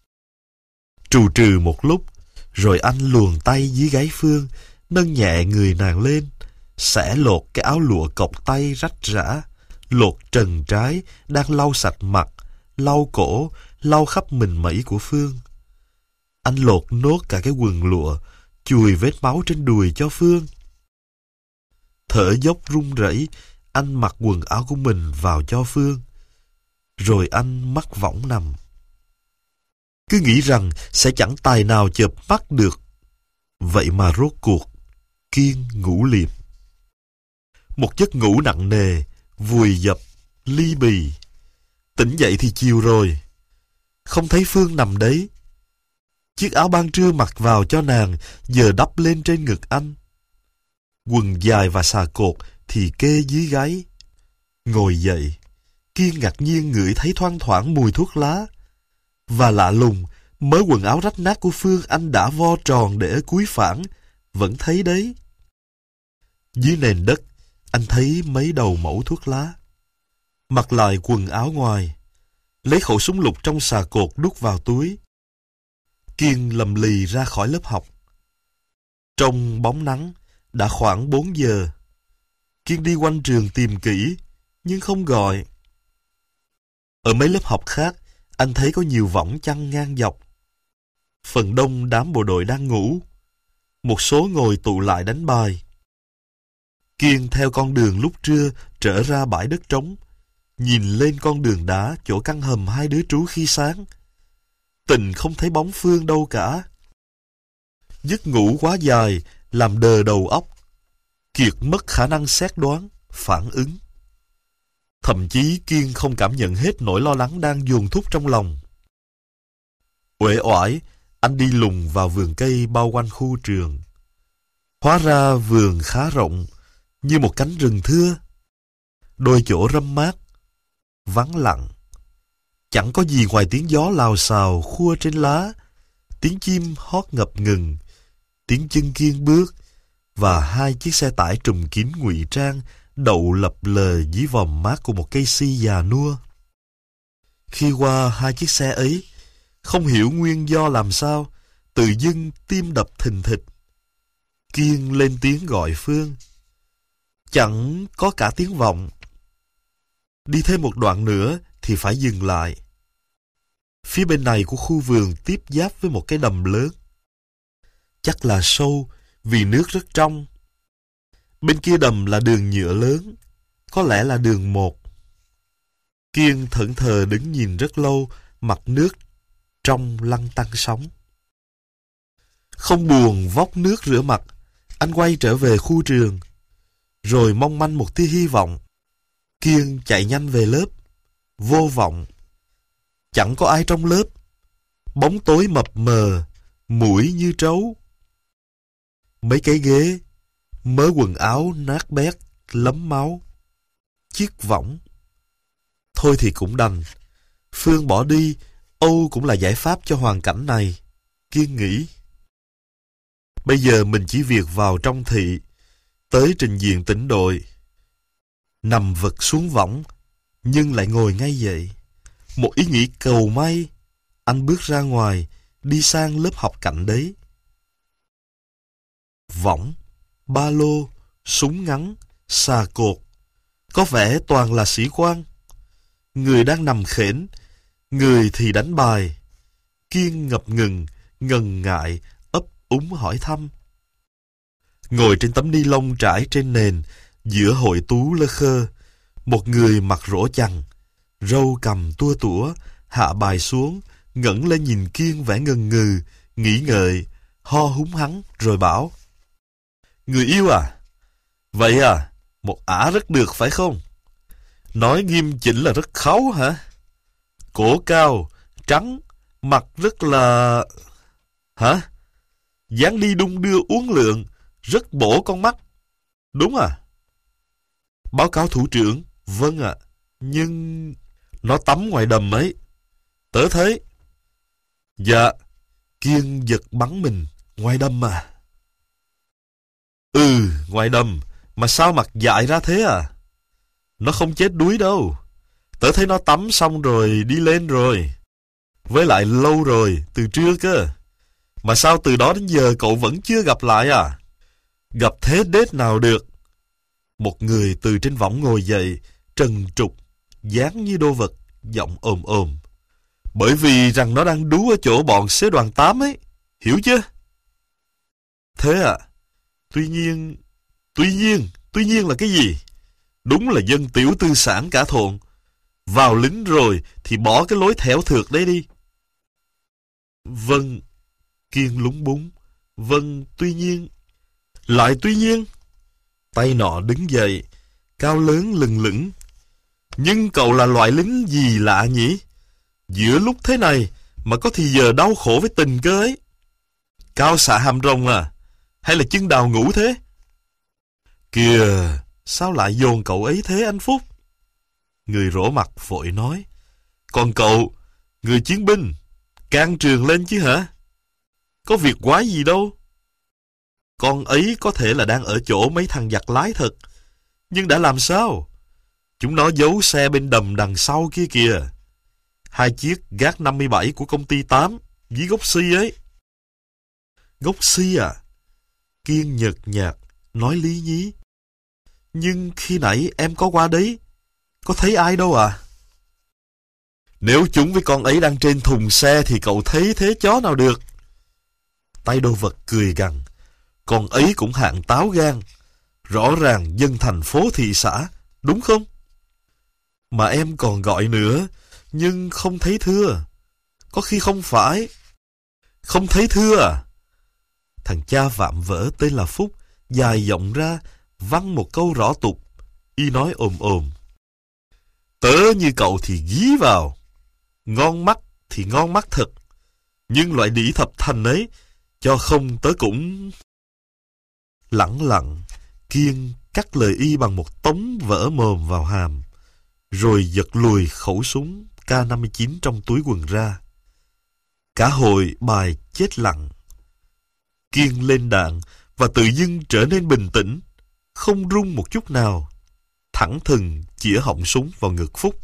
Trù trừ một lúc, rồi anh luồn tay dưới gáy Phương, nâng nhẹ người nàng lên, xẻ lột cái áo lụa cộc tay rách rã, lột trần trái đang lau sạch mặt, lau cổ, lau khắp mình mẩy của Phương. Anh lột nốt cả cái quần lụa, chùi vết máu trên đùi cho Phương. Thở dốc run rẩy, anh mặc quần áo của mình vào cho Phương. Rồi anh mắc võng nằm. Cứ nghĩ rằng sẽ chẳng tài nào chợp mắt được. Vậy mà rốt cuộc, Kiên ngủ liệm. Một giấc ngủ nặng nề, vùi dập, ly bì. Tỉnh dậy thì chiều rồi. Không thấy Phương nằm đấy. Chiếc áo ban trưa mặc vào cho nàng giờ đắp lên trên ngực anh. Quần dài và xà cột thì kê dưới gáy. Ngồi dậy, Kiên ngạc nhiên ngửi thấy thoang thoảng mùi thuốc lá. Và lạ lùng, mớ quần áo rách nát của Phương anh đã vo tròn để ở cuối phản, vẫn thấy đấy. Dưới nền đất, anh thấy mấy đầu mẩu thuốc lá. Mặc lại quần áo ngoài, lấy khẩu súng lục trong xà cột đút vào túi. Kiên lầm lì ra khỏi lớp học. Trong bóng nắng, đã khoảng bốn giờ. Kiên đi quanh trường tìm kỹ, nhưng không gọi. Ở mấy lớp học khác, anh thấy có nhiều võng chăn ngang dọc. Phần đông đám bộ đội đang ngủ. Một số ngồi tụ lại đánh bài. Kiên theo con đường lúc trưa trở ra bãi đất trống, nhìn lên con đường đá chỗ căn hầm hai đứa trú khi sáng. Tình không thấy bóng Phương đâu cả. Giấc ngủ quá dài làm đờ đầu óc, kiệt mất khả năng xét đoán, phản ứng. Thậm chí Kiên không cảm nhận hết nỗi lo lắng đang dồn thúc trong lòng. Uể oải, Anh đi lùng vào vườn cây bao quanh khu trường. Hóa ra vườn khá rộng, như một cánh rừng thưa. Đôi chỗ râm mát, vắng lặng. Chẳng có gì ngoài tiếng gió lào xào khua trên lá, tiếng chim hót ngập ngừng, tiếng chân Kiên bước, và hai chiếc xe tải trùm kín ngụy trang đậu lập lờ dưới vòm mát của một cây si già nua. Khi qua hai chiếc xe ấy, không hiểu nguyên do làm sao, tự dưng tim đập thình thịch. Kiên lên tiếng gọi Phương. Chẳng có cả tiếng vọng. Đi thêm một đoạn nữa thì phải dừng lại. Phía bên này của khu vườn tiếp giáp với một cái đầm lớn. Chắc là sâu vì nước rất trong. Bên kia đầm là đường nhựa lớn, có lẽ là đường một. Kiên thẫn thờ đứng nhìn rất lâu, mặt nước trong lăn tăn sóng. Không buồn vóc nước rửa mặt, anh quay trở về khu trường. Rồi mong manh một tia hy vọng, Kiên chạy nhanh về lớp. Vô vọng. Chẳng có ai trong lớp. Bóng tối mập mờ, mũi như trấu. Mấy cái ghế, mớ quần áo nát bét, lấm máu. Chiếc võng. Thôi thì cũng đành. Phương bỏ đi, Âu cũng là giải pháp cho hoàn cảnh này. Kiên nghĩ. Bây giờ mình chỉ việc vào trong thị, tới trình diện tỉnh đội. Nằm vật xuống võng, nhưng lại ngồi ngay dậy. Một ý nghĩ cầu may. Anh bước ra ngoài, đi sang lớp học cạnh đấy. Võng, ba lô, súng ngắn, xà cột. Có vẻ toàn là sĩ quan. Người đang nằm khển, người thì đánh bài. Kiên ngập ngừng, ngần ngại, ấp úng hỏi thăm. Ngồi trên tấm ni lông trải trên nền, giữa hội tú lơ khơ, một người mặc rỗ chằng, râu cằm tua tủa, hạ bài xuống, ngẩng lên nhìn Kiên vẻ ngần ngừ, nghĩ ngợi, ho húng hắng rồi bảo. Người yêu à? Vậy à, một ả rất được phải không? Nói nghiêm chỉnh là rất kháu hả? Cổ cao, trắng, mặt rất là... Hả? Dáng đi đung đưa uốn lượn, rất bổ con mắt. Đúng à? Báo cáo thủ trưởng. Vâng ạ. À, nhưng... Nó tắm ngoài đầm ấy. Tớ thấy. Dạ. Kiên giật bắn mình. Ngoài đầm mà. Ừ, ngoài đầm. Mà sao mặt dại ra thế à? Nó không chết đuối đâu. Tớ thấy nó tắm xong rồi đi lên rồi. Với lại lâu rồi, từ trưa cơ. Mà sao từ đó đến giờ cậu vẫn chưa gặp lại à? Gặp thế đết nào được. Một người từ trên võng ngồi dậy, trần trục, dáng như đô vật, giọng ồm ồm. Bởi vì rằng nó đang đú ở chỗ bọn xế đoàn tám ấy, hiểu chưa? Thế à? Tuy nhiên... Tuy nhiên, tuy nhiên là cái gì? Đúng là dân tiểu tư sản cả thôn. Vào lính rồi thì bỏ cái lối thẻo thượt đấy đi. Vâng. Kiên lúng búng. Vâng, tuy nhiên. Lại tuy nhiên. Tay nọ đứng dậy, cao lớn lừng lững. Nhưng cậu là loại lính gì lạ nhỉ? Giữa lúc thế này mà có thì giờ đau khổ với tình cơ ấy. Cao xạ hàm rồng à? Hay là chân đào ngủ thế? Kìa, sao lại dồn cậu ấy thế anh Phúc? Người rỗ mặt vội nói. Còn cậu, người chiến binh, can trường lên chứ hả? Có việc quái gì đâu. Con ấy có thể là đang ở chỗ mấy thằng giặc lái thật. Nhưng đã làm sao? Chúng nó giấu xe bên đầm đằng sau kia kìa. Hai chiếc gác năm mươi bảy của công ty tám với gốc si ấy. Gốc si à? Kiên nhợt nhạt, nói lý nhí. Nhưng khi nãy em có qua đấy, có thấy ai đâu à? Nếu chúng với con ấy đang trên thùng xe thì cậu thấy thế chó nào được. Tay đô vật cười gằn. Con ấy cũng hạng táo gan. Rõ ràng dân thành phố thị xã, đúng không? Mà em còn gọi nữa, nhưng không thấy thưa. Có khi không phải. Không thấy thưa à? Thằng cha vạm vỡ tên là Phúc dài giọng ra, văng một câu rõ tục. Y nói ồm ồm. Tớ như cậu thì gí vào. Ngon mắt thì ngon mắt thật. Nhưng loại đĩ thập thành ấy, cho không tớ cũng... Lẳng lặng, Kiên cắt lời y bằng một tống vỡ mồm vào hàm, rồi giật lùi khẩu súng K năm mươi chín trong túi quần ra. Cả hội bài chết lặng. Kiên lên đạn và tự dưng trở nên bình tĩnh, không run một chút nào, thẳng thừng chĩa họng súng vào ngực Phúc.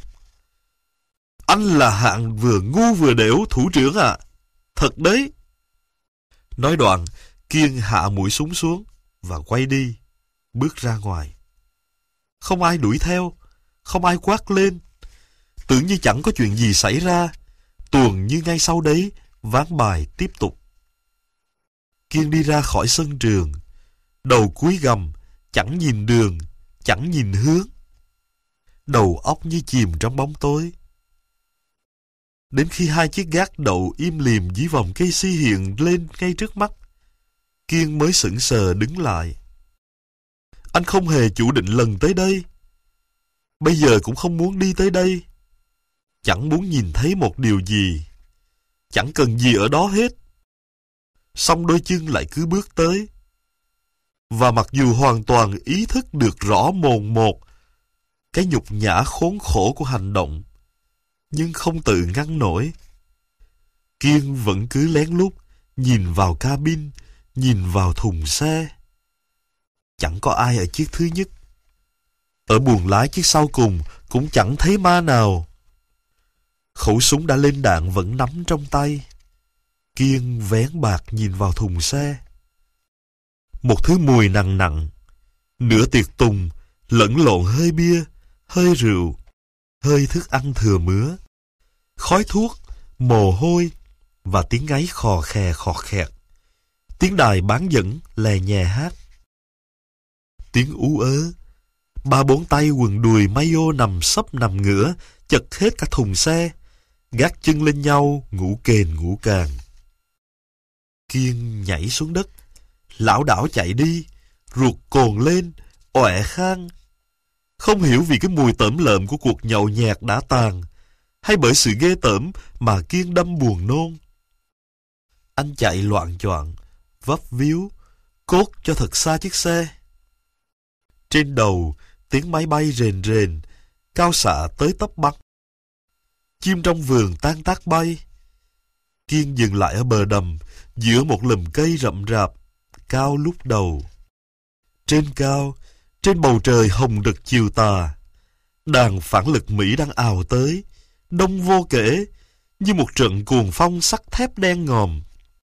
Anh là hạng vừa ngu vừa đểu thủ trưởng ạ. À. Thật đấy. Nói đoạn, Kiên hạ mũi súng xuống và quay đi, bước ra ngoài. Không ai đuổi theo, không ai quát lên. Tưởng như chẳng có chuyện gì xảy ra. Tuồng như ngay sau đấy, ván bài tiếp tục. Kiên đi ra khỏi sân trường, đầu cúi gằm, chẳng nhìn đường, chẳng nhìn hướng. Đầu óc như chìm trong bóng tối. Đến khi hai chiếc gác đậu im lìm dưới vòng cây si hiện lên ngay trước mắt, Kiên mới sững sờ đứng lại. Anh không hề chủ định lần tới đây. Bây giờ cũng không muốn đi tới đây. Chẳng muốn nhìn thấy một điều gì. Chẳng cần gì ở đó hết. Song đôi chân lại cứ bước tới. Và mặc dù hoàn toàn ý thức được rõ mồn một cái nhục nhã khốn khổ của hành động, nhưng không tự ngăn nổi. Kiên vẫn cứ lén lút nhìn vào cabin, nhìn vào thùng xe. Chẳng có ai ở chiếc thứ nhất. Ở buồng lái chiếc sau cùng cũng chẳng thấy ma nào. Khẩu súng đã lên đạn vẫn nắm trong tay. Kiên vén bạc nhìn vào thùng xe. Một thứ mùi nặng nặng, nửa tiệc tùng, lẫn lộn hơi bia, hơi rượu, hơi thức ăn thừa mứa, khói thuốc, mồ hôi và tiếng ngáy khò khè khọt khẹt. Tiếng đài bán dẫn lè nhè hát. Tiếng ú ớ. Ba bốn tay quần đùi mayo nằm sấp nằm ngửa, chật hết cả thùng xe, gác chân lên nhau, ngủ kền ngủ càng. Kiên nhảy xuống đất, lảo đảo chạy đi, ruột cồn lên, ọe khang. Không hiểu vì cái mùi tởm lợm của cuộc nhậu nhẹt đã tàn, hay bởi sự ghê tởm mà Kiên đâm buồn nôn. Anh chạy loạng choạng, vấp víu, cốt cho thật xa chiếc xe. Trên đầu, tiếng máy bay rền rền, cao xạ tới tấp bắn. Chim trong vườn tan tác bay. Kiên dừng lại ở bờ đầm, giữa một lùm cây rậm rạp, cao lúc đầu. Trên cao, trên bầu trời hồng rực chiều tà, đàn phản lực Mỹ đang ào tới, đông vô kể, như một trận cuồng phong sắt thép đen ngòm.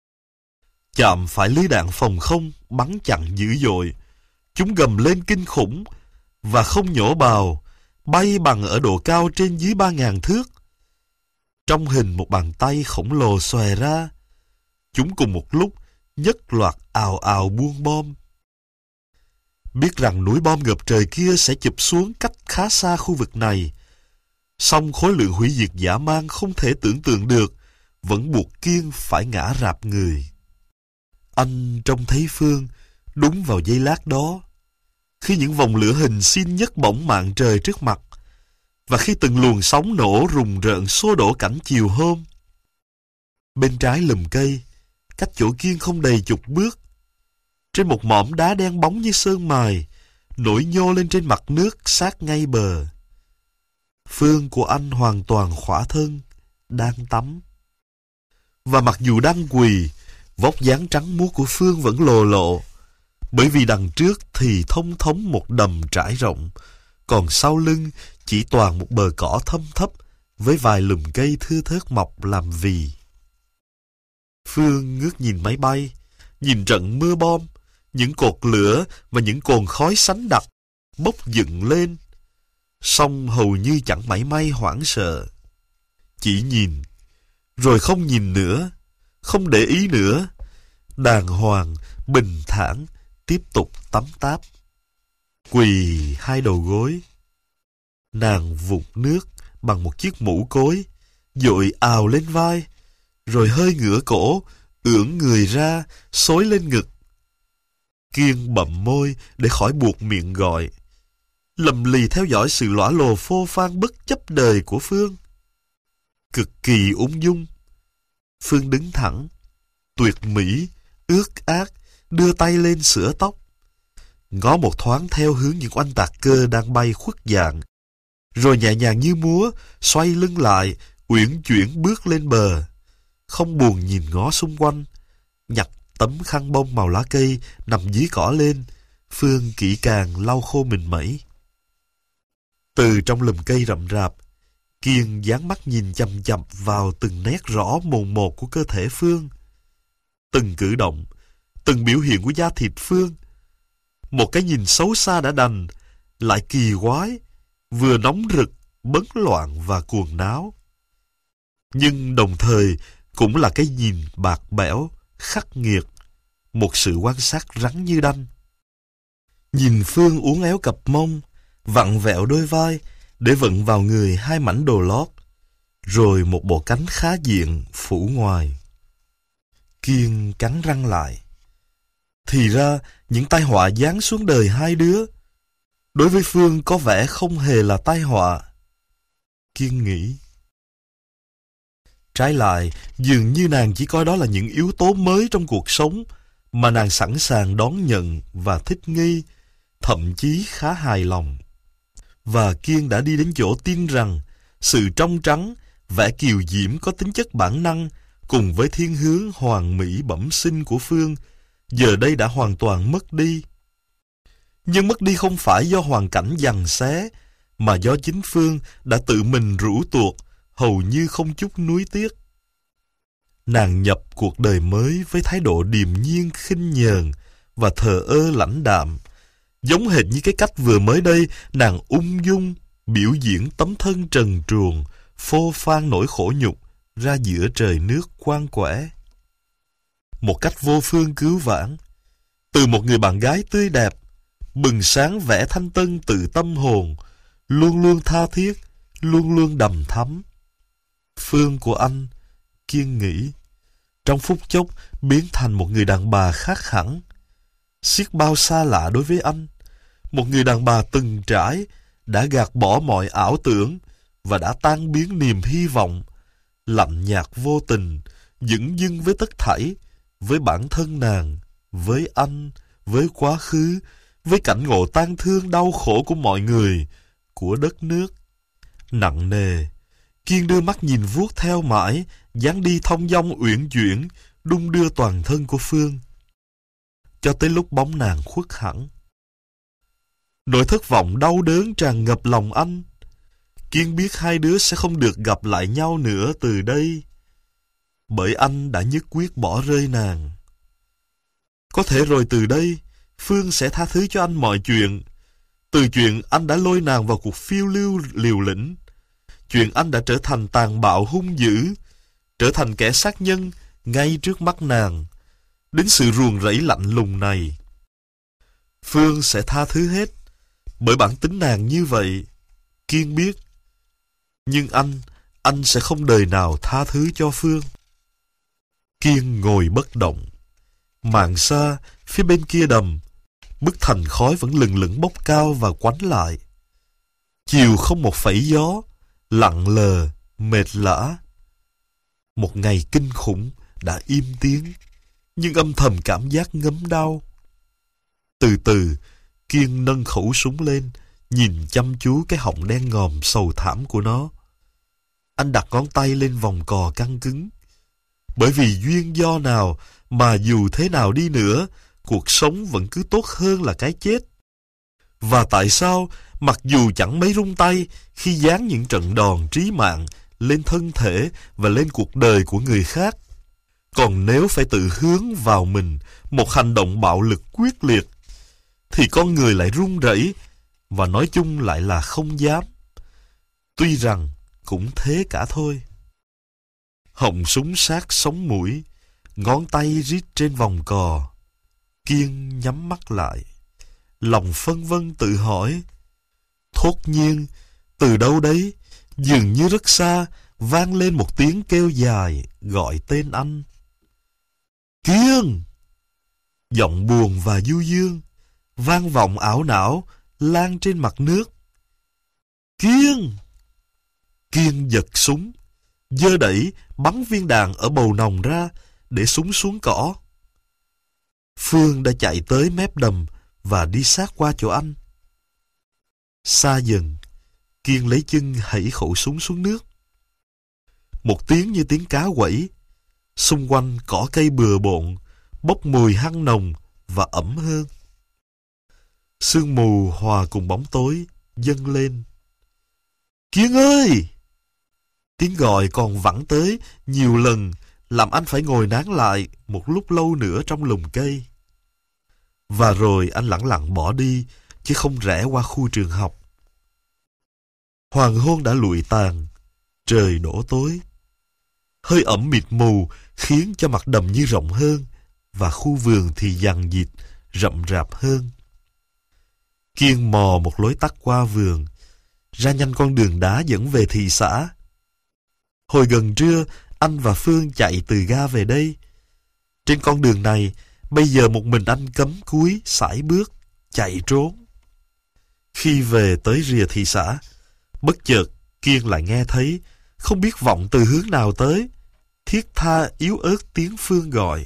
Chạm phải lưới đạn phòng không, bắn chặn dữ dội. Chúng gầm lên kinh khủng, và không nhổ bào, bay bằng ở độ cao trên dưới ba ngàn thước. Trong hình một bàn tay khổng lồ xòe ra, chúng cùng một lúc nhất loạt ào ào buông bom. Biết rằng núi bom ngập trời kia sẽ chụp xuống cách khá xa khu vực này, song khối lượng hủy diệt dã man không thể tưởng tượng được vẫn buộc Kiên phải ngã rạp người. Anh trông thấy Phương đúng vào giây lát đó, khi những vòng lửa hình xin nhấc bổng mạng trời trước mặt, và khi từng luồng sóng nổ rùng rợn xô đổ cảnh chiều hôm. Bên trái lùm cây, cách chỗ Kiên không đầy chục bước, trên một mỏm đá đen bóng như sơn mài, nổi nhô lên trên mặt nước sát ngay bờ. Phương của anh hoàn toàn khỏa thân, đang tắm. Và mặc dù đang quỳ, vóc dáng trắng muốt của Phương vẫn lồ lộ, bởi vì đằng trước thì thông thống một đầm trải rộng, còn sau lưng chỉ toàn một bờ cỏ thâm thấp với vài lùm cây thưa thớt mọc làm vì. Phương ngước nhìn máy bay, nhìn trận mưa bom, những cột lửa và những cồn khói sánh đặc bốc dựng lên, song hầu như chẳng mảy may hoảng sợ. Chỉ nhìn, rồi không nhìn nữa, không để ý nữa, đàng hoàng, bình thản, tiếp tục tắm táp. Quỳ hai đầu gối. Nàng vụt nước bằng một chiếc mũ cối, dội ào lên vai, rồi hơi ngửa cổ, ưỡn người ra, xối lên ngực. Kiên bậm môi để khỏi buộc miệng gọi, lầm lì theo dõi sự lõa lồ phô phan bất chấp đời của Phương. Cực kỳ ung dung, Phương đứng thẳng, tuyệt mỹ, ước ác, đưa tay lên sửa tóc. Ngó một thoáng theo hướng những oanh tạc cơ đang bay khuất dạng, rồi nhẹ nhàng như múa, xoay lưng lại, uyển chuyển bước lên bờ. Không buồn nhìn ngó xung quanh, nhặt tấm khăn bông màu lá cây nằm dưới cỏ lên, Phương kỹ càng lau khô mình mẩy. Từ trong lùm cây rậm rạp, Kiên dán mắt nhìn chằm chằm vào từng nét rõ mồn một của cơ thể Phương. Từng cử động, từng biểu hiện của da thịt Phương. Một cái nhìn xấu xa đã đành, lại kỳ quái, vừa nóng rực, bấn loạn và cuồng náo. Nhưng đồng thời cũng là cái nhìn bạc bẽo, khắc nghiệt, một sự quan sát rắn như đanh. Nhìn Phương uốn éo cặp mông, vặn vẹo đôi vai để vận vào người hai mảnh đồ lót, rồi một bộ cánh khá diện phủ ngoài. Kiên cắn răng lại. Thì ra những tai họa giáng xuống đời hai đứa, đối với Phương có vẻ không hề là tai họa. Kiên nghĩ. Trái lại, dường như nàng chỉ coi đó là những yếu tố mới trong cuộc sống mà nàng sẵn sàng đón nhận và thích nghi, thậm chí khá hài lòng. Và Kiên đã đi đến chỗ tin rằng sự trong trắng, vẻ kiều diễm có tính chất bản năng cùng với thiên hướng hoàn mỹ bẩm sinh của Phương giờ đây đã hoàn toàn mất đi. Nhưng mất đi không phải do hoàn cảnh giằng xé, mà do chính Phương đã tự mình rũ tuột, hầu như không chút nuối tiếc. Nàng nhập cuộc đời mới với thái độ điềm nhiên khinh nhờn và thờ ơ lãnh đạm, giống hệt như cái cách vừa mới đây nàng ung dung biểu diễn tấm thân trần truồng, phô phan nỗi khổ nhục ra giữa trời nước quang quẻ. Một cách vô phương cứu vãn, từ một người bạn gái tươi đẹp, bừng sáng vẻ thanh tân từ tâm hồn, luôn luôn tha thiết, luôn luôn đầm thắm. Phương của anh, Kiên nghĩ, trong phút chốc biến thành một người đàn bà khác hẳn, xiết bao xa lạ đối với anh, một người đàn bà từng trải, đã gạt bỏ mọi ảo tưởng và đã tan biến niềm hy vọng, lạnh nhạt vô tình, dửng dưng với tất thảy, với bản thân nàng, với anh, với quá khứ, với cảnh ngộ tan thương đau khổ của mọi người, của đất nước. Nặng nề, Kiên đưa mắt nhìn vuốt theo mãi, dáng đi thong dong uyển chuyển, đung đưa toàn thân của Phương, cho tới lúc bóng nàng khuất hẳn. Nỗi thất vọng đau đớn tràn ngập lòng anh. Kiên biết hai đứa sẽ không được gặp lại nhau nữa từ đây, bởi anh đã nhất quyết bỏ rơi nàng. Có thể rồi từ đây, Phương sẽ tha thứ cho anh mọi chuyện. Từ chuyện anh đã lôi nàng vào cuộc phiêu lưu liều lĩnh, chuyện anh đã trở thành tàn bạo hung dữ, trở thành kẻ sát nhân ngay trước mắt nàng, đến sự ruồng rẫy lạnh lùng này. Phương sẽ tha thứ hết, bởi bản tính nàng như vậy, Kiên biết. Nhưng anh, anh sẽ không đời nào tha thứ cho Phương. Kiên ngồi bất động. Mạn xa, phía bên kia đầm, bức thành khói vẫn lừng lững bốc cao và quánh lại. Chiều không một phẩy gió, lặng lờ, mệt lã. Một ngày kinh khủng đã im tiếng, nhưng âm thầm cảm giác ngấm đau. Từ từ, Kiên nâng khẩu súng lên, nhìn chăm chú cái họng đen ngòm sầu thảm của nó. Anh đặt ngón tay lên vòng cò căng cứng. Bởi vì duyên do nào mà dù thế nào đi nữa, cuộc sống vẫn cứ tốt hơn là cái chết. Và tại sao, mặc dù chẳng mấy rung tay khi giáng những trận đòn trí mạng lên thân thể và lên cuộc đời của người khác, còn nếu phải tự hướng vào mình một hành động bạo lực quyết liệt, thì con người lại run rẩy và nói chung lại là không dám. Tuy rằng cũng thế cả thôi. Họng súng sát sống mũi, ngón tay rít trên vòng cò. Kiên nhắm mắt lại, lòng phân vân tự hỏi. Thốt nhiên, từ đâu đấy, dường như rất xa, vang lên một tiếng kêu dài, gọi tên anh. Kiên! Giọng buồn và du dương, vang vọng ảo não, lan trên mặt nước. Kiên! Kiên giật súng, giơ đẩy bắn viên đạn ở bầu nòng ra để súng xuống cỏ. Phương đã chạy tới mép đầm và đi sát qua chỗ anh. Xa dần, Kiên lấy chân hẩy khẩu súng xuống nước. Một tiếng như tiếng cá quẩy. Xung quanh cỏ cây bừa bộn, bốc mùi hăng nồng và ẩm hơn. Sương mù hòa cùng bóng tối dâng lên. Kiên ơi! Tiếng gọi còn vẳng tới nhiều lần, làm anh phải ngồi nán lại một lúc lâu nữa trong lùm cây. Và rồi anh lẳng lặng bỏ đi, chứ không rẽ qua khu trường học. Hoàng hôn đã lụi tàn, trời đổ tối. Hơi ẩm mịt mù khiến cho mặt đầm như rộng hơn, và khu vườn thì dằng dịt, rậm rạp hơn. Kiên mò một lối tắt qua vườn, ra nhanh con đường đá dẫn về thị xã. Hồi gần trưa, anh và Phương chạy từ ga về đây. Trên con đường này, bây giờ một mình anh cắm cúi, sải bước, chạy trốn. Khi về tới rìa thị xã, bất chợt Kiên lại nghe thấy, không biết vọng từ hướng nào tới, thiết tha yếu ớt tiếng Phương gọi.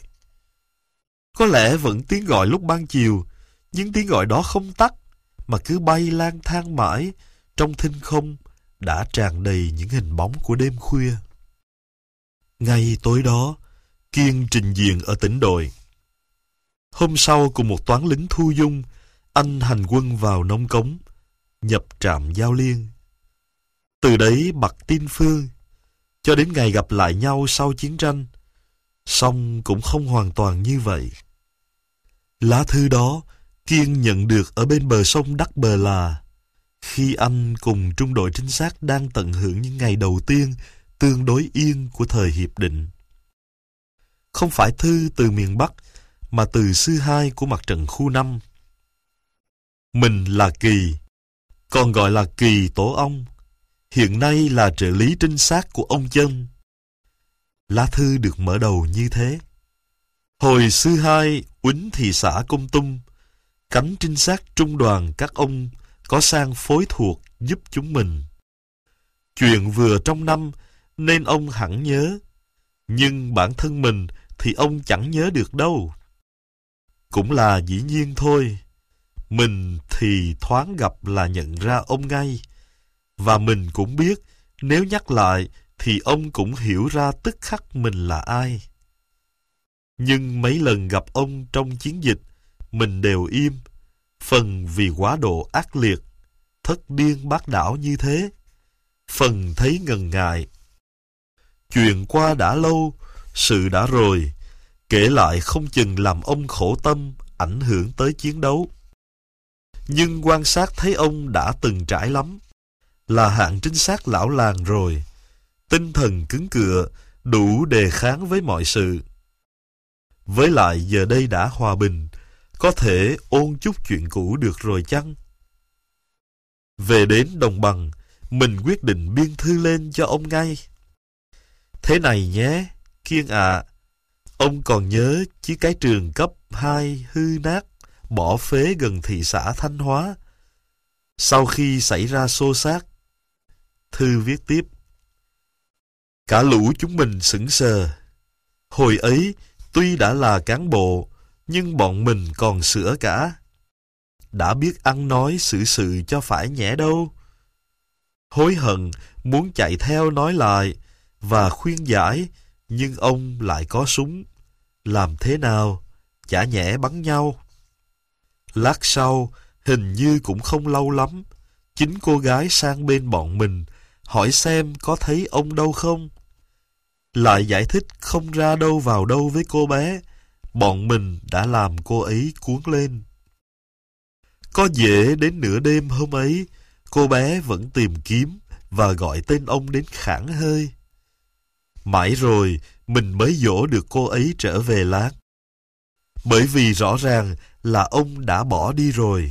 Có lẽ vẫn tiếng gọi lúc ban chiều, nhưng tiếng gọi đó không tắt, mà cứ bay lang thang mãi, trong thinh không đã tràn đầy những hình bóng của đêm khuya. Ngay tối đó, Kiên trình diện ở tỉnh đội. Hôm sau cùng một toán lính thu dung, anh hành quân vào Nông Cống, nhập trạm Giao Liên. Từ đấy bặt tin Phương, cho đến ngày gặp lại nhau sau chiến tranh. Song cũng không hoàn toàn như vậy. Lá thư đó Kiên nhận được ở bên bờ sông Đắc Bờ Là, khi anh cùng trung đội trinh sát đang tận hưởng những ngày đầu tiên tương đối yên của thời hiệp định. Không phải thư từ miền Bắc, mà từ sư hai của mặt trận khu năm. Mình là Kỳ, còn gọi là Kỳ Tổ Ông, hiện nay là trợ lý trinh sát của ông Chân. Lá thư được mở đầu như thế. Hồi sư hai uýnh thị xã Công Tum, cánh trinh sát trung đoàn các ông có sang phối thuộc giúp chúng mình. Chuyện vừa trong năm nên ông hẳn nhớ, nhưng bản thân mình thì ông chẳng nhớ được đâu. Cũng là dĩ nhiên thôi. Mình thì thoáng gặp là nhận ra ông ngay, và mình cũng biết nếu nhắc lại thì ông cũng hiểu ra tức khắc mình là ai. Nhưng mấy lần gặp ông trong chiến dịch, mình đều im, phần vì quá độ ác liệt, thất điên bát đảo như thế, phần thấy ngần ngại. Chuyện qua đã lâu, sự đã rồi, kể lại không chừng làm ông khổ tâm, ảnh hưởng tới chiến đấu. Nhưng quan sát thấy ông đã từng trải lắm, là hạng trinh sát lão làng rồi, tinh thần cứng cựa, đủ đề kháng với mọi sự. Với lại giờ đây đã hòa bình, có thể ôn chút chuyện cũ được rồi chăng? Về đến đồng bằng, mình quyết định biên thư lên cho ông ngay. Thế này nhé, Kiên ạ, à, ông còn nhớ chứ cái trường cấp hai hư nát, bỏ phế gần thị xã Thanh Hóa, sau khi xảy ra xô xát. Thư viết tiếp. Cả lũ chúng mình sững sờ. Hồi ấy, tuy đã là cán bộ, nhưng bọn mình còn sữa cả. Đã biết ăn nói xử sự cho phải nhẽ đâu. Hối hận, muốn chạy theo nói lại, và khuyên giải, nhưng ông lại có súng. Làm thế nào? Chả nhẽ bắn nhau. Lát sau, hình như cũng không lâu lắm, chính cô gái sang bên bọn mình, hỏi xem có thấy ông đâu không. Lại giải thích không ra đâu vào đâu với cô bé, bọn mình đã làm cô ấy cuốn lên. Có dễ đến nửa đêm hôm ấy, cô bé vẫn tìm kiếm và gọi tên ông đến khản hơi. Mãi rồi, mình mới dỗ được cô ấy trở về láng. Bởi vì rõ ràng là ông đã bỏ đi rồi.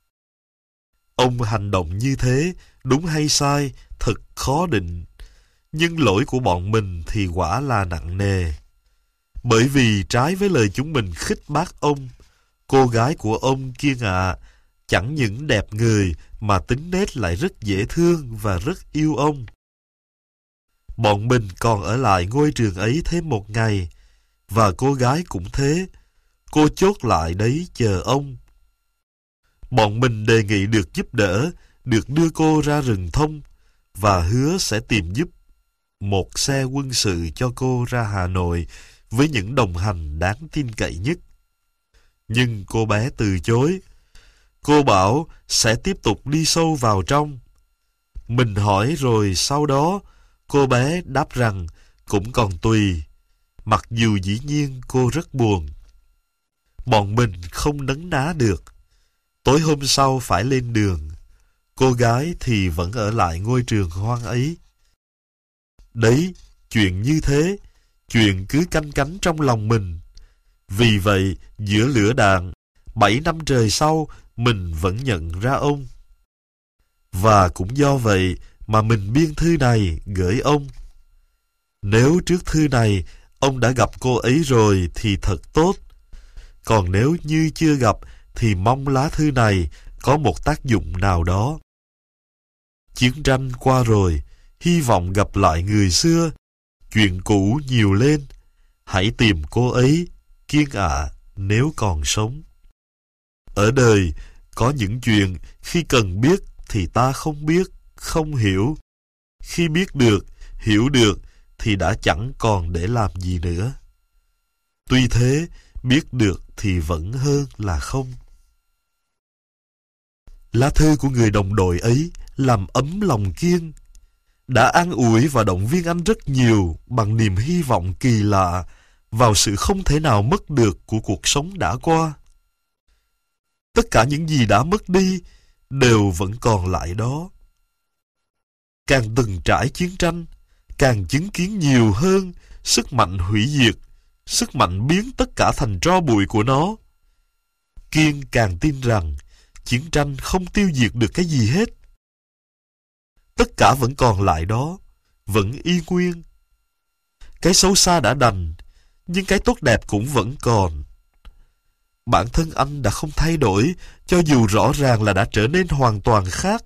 Ông hành động như thế, đúng hay sai, thật khó định. Nhưng lỗi của bọn mình thì quả là nặng nề. Bởi vì trái với lời chúng mình khích bác ông, cô gái của ông Kiên ạ, à, chẳng những đẹp người mà tính nết lại rất dễ thương và rất yêu ông. Bọn mình còn ở lại ngôi trường ấy thêm một ngày, và cô gái cũng thế. Cô chốt lại đấy chờ ông. Bọn mình đề nghị được giúp đỡ, được đưa cô ra rừng thông, và hứa sẽ tìm giúp một xe quân sự cho cô ra Hà Nội với những đồng hành đáng tin cậy nhất. Nhưng cô bé từ chối. Cô bảo sẽ tiếp tục đi sâu vào trong. Mình hỏi rồi sau đó, cô bé đáp rằng cũng còn tùy, mặc dù dĩ nhiên cô rất buồn. Bọn mình không nấn ná được. Tối hôm sau phải lên đường. Cô gái thì vẫn ở lại ngôi trường hoang ấy. Đấy, chuyện như thế, chuyện cứ canh cánh trong lòng mình. Vì vậy, giữa lửa đạn, bảy năm trời sau, mình vẫn nhận ra ông. Và cũng do vậy mà mình biên thư này gửi ông. Nếu trước thư này ông đã gặp cô ấy rồi thì thật tốt. Còn nếu như chưa gặp thì mong lá thư này có một tác dụng nào đó. Chiến tranh qua rồi, hy vọng gặp lại người xưa. Chuyện cũ nhiều lên. Hãy tìm cô ấy, Kiên ạ, à, nếu còn sống. Ở đời, có những chuyện khi cần biết thì ta không biết, không hiểu. Khi biết được, hiểu được thì đã chẳng còn để làm gì nữa. Tuy thế, biết được thì vẫn hơn là không. Lá thư của người đồng đội ấy làm ấm lòng Kiên, đã an ủi và động viên anh rất nhiều bằng niềm hy vọng kỳ lạ vào sự không thể nào mất được của cuộc sống đã qua. Tất cả những gì đã mất đi đều vẫn còn lại đó. Càng từng trải chiến tranh, càng chứng kiến nhiều hơn sức mạnh hủy diệt, sức mạnh biến tất cả thành tro bụi của nó. Kiên càng tin rằng chiến tranh không tiêu diệt được cái gì hết. Tất cả vẫn còn lại đó, vẫn y nguyên. Cái xấu xa đã đành, nhưng cái tốt đẹp cũng vẫn còn. Bản thân anh đã không thay đổi, cho dù rõ ràng là đã trở nên hoàn toàn khác.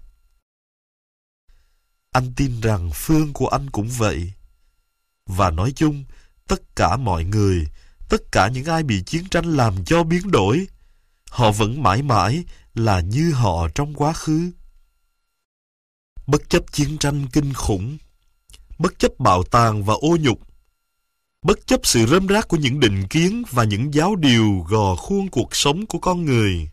Anh tin rằng Phương của anh cũng vậy. Và nói chung, tất cả mọi người, tất cả những ai bị chiến tranh làm cho biến đổi, họ vẫn mãi mãi là như họ trong quá khứ. Bất chấp chiến tranh kinh khủng, bất chấp bạo tàn và ô nhục, bất chấp sự rơm rác của những định kiến và những giáo điều gò khuôn cuộc sống của con người,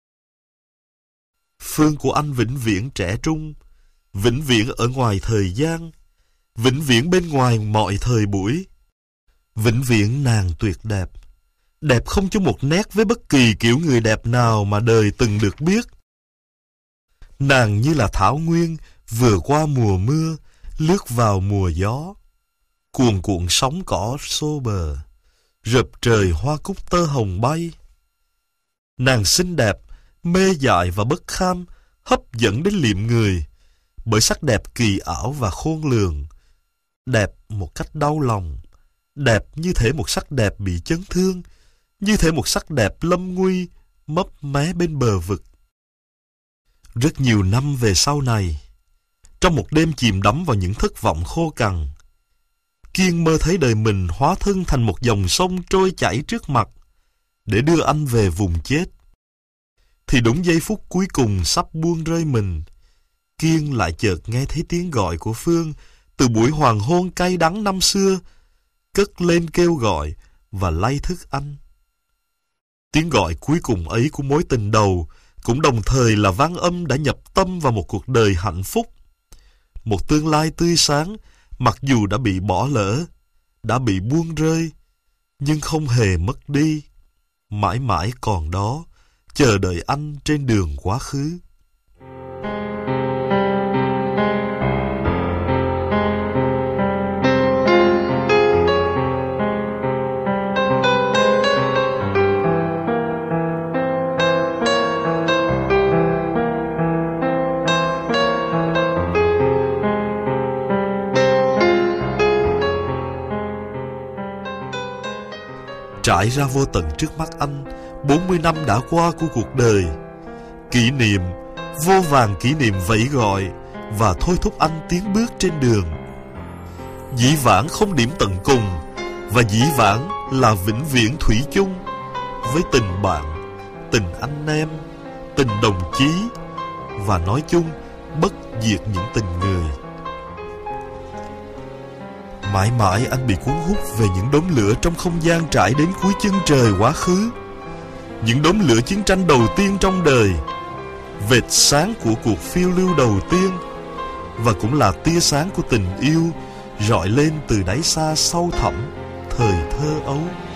Phương của anh vĩnh viễn trẻ trung, vĩnh viễn ở ngoài thời gian, vĩnh viễn bên ngoài mọi thời buổi. Vĩnh viễn nàng tuyệt đẹp, đẹp không cho một nét với bất kỳ kiểu người đẹp nào mà đời từng được biết. Nàng như là thảo nguyên vừa qua mùa mưa, lướt vào mùa gió. Cuồn cuộn sóng cỏ xô bờ, rợp trời hoa cúc tơ hồng bay. Nàng xinh đẹp, mê dại và bất kham, hấp dẫn đến liệm người, bởi sắc đẹp kỳ ảo và khôn lường. Đẹp một cách đau lòng, đẹp như thể một sắc đẹp bị chấn thương, như thể một sắc đẹp lâm nguy, mấp mé bên bờ vực. Rất nhiều năm về sau này, trong một đêm chìm đắm vào những thất vọng khô cằn, Kiên mơ thấy đời mình hóa thân thành một dòng sông trôi chảy trước mặt để đưa anh về vùng chết. Thì đúng giây phút cuối cùng sắp buông rơi mình, Kiên lại chợt nghe thấy tiếng gọi của Phương từ buổi hoàng hôn cay đắng năm xưa, cất lên kêu gọi và lay thức anh. Tiếng gọi cuối cùng ấy của mối tình đầu cũng đồng thời là vang âm đã nhập tâm vào một cuộc đời hạnh phúc, một tương lai tươi sáng, mặc dù đã bị bỏ lỡ, đã bị buông rơi, nhưng không hề mất đi, mãi mãi còn đó, chờ đợi anh trên đường quá khứ. Trải ra vô tận trước mắt anh, bốn mươi năm đã qua của cuộc đời. Kỷ niệm, vô vàn kỷ niệm vẫy gọi và thôi thúc anh tiến bước trên đường. Dĩ vãng không điểm tận cùng, và dĩ vãng là vĩnh viễn thủy chung, với tình bạn, tình anh em, tình đồng chí, và nói chung bất diệt những tình người. Mãi mãi anh bị cuốn hút về những đốm lửa trong không gian trải đến cuối chân trời quá khứ, những đốm lửa chiến tranh đầu tiên trong đời, vệt sáng của cuộc phiêu lưu đầu tiên, và cũng là tia sáng của tình yêu rọi lên từ đáy xa sâu thẳm thời thơ ấu.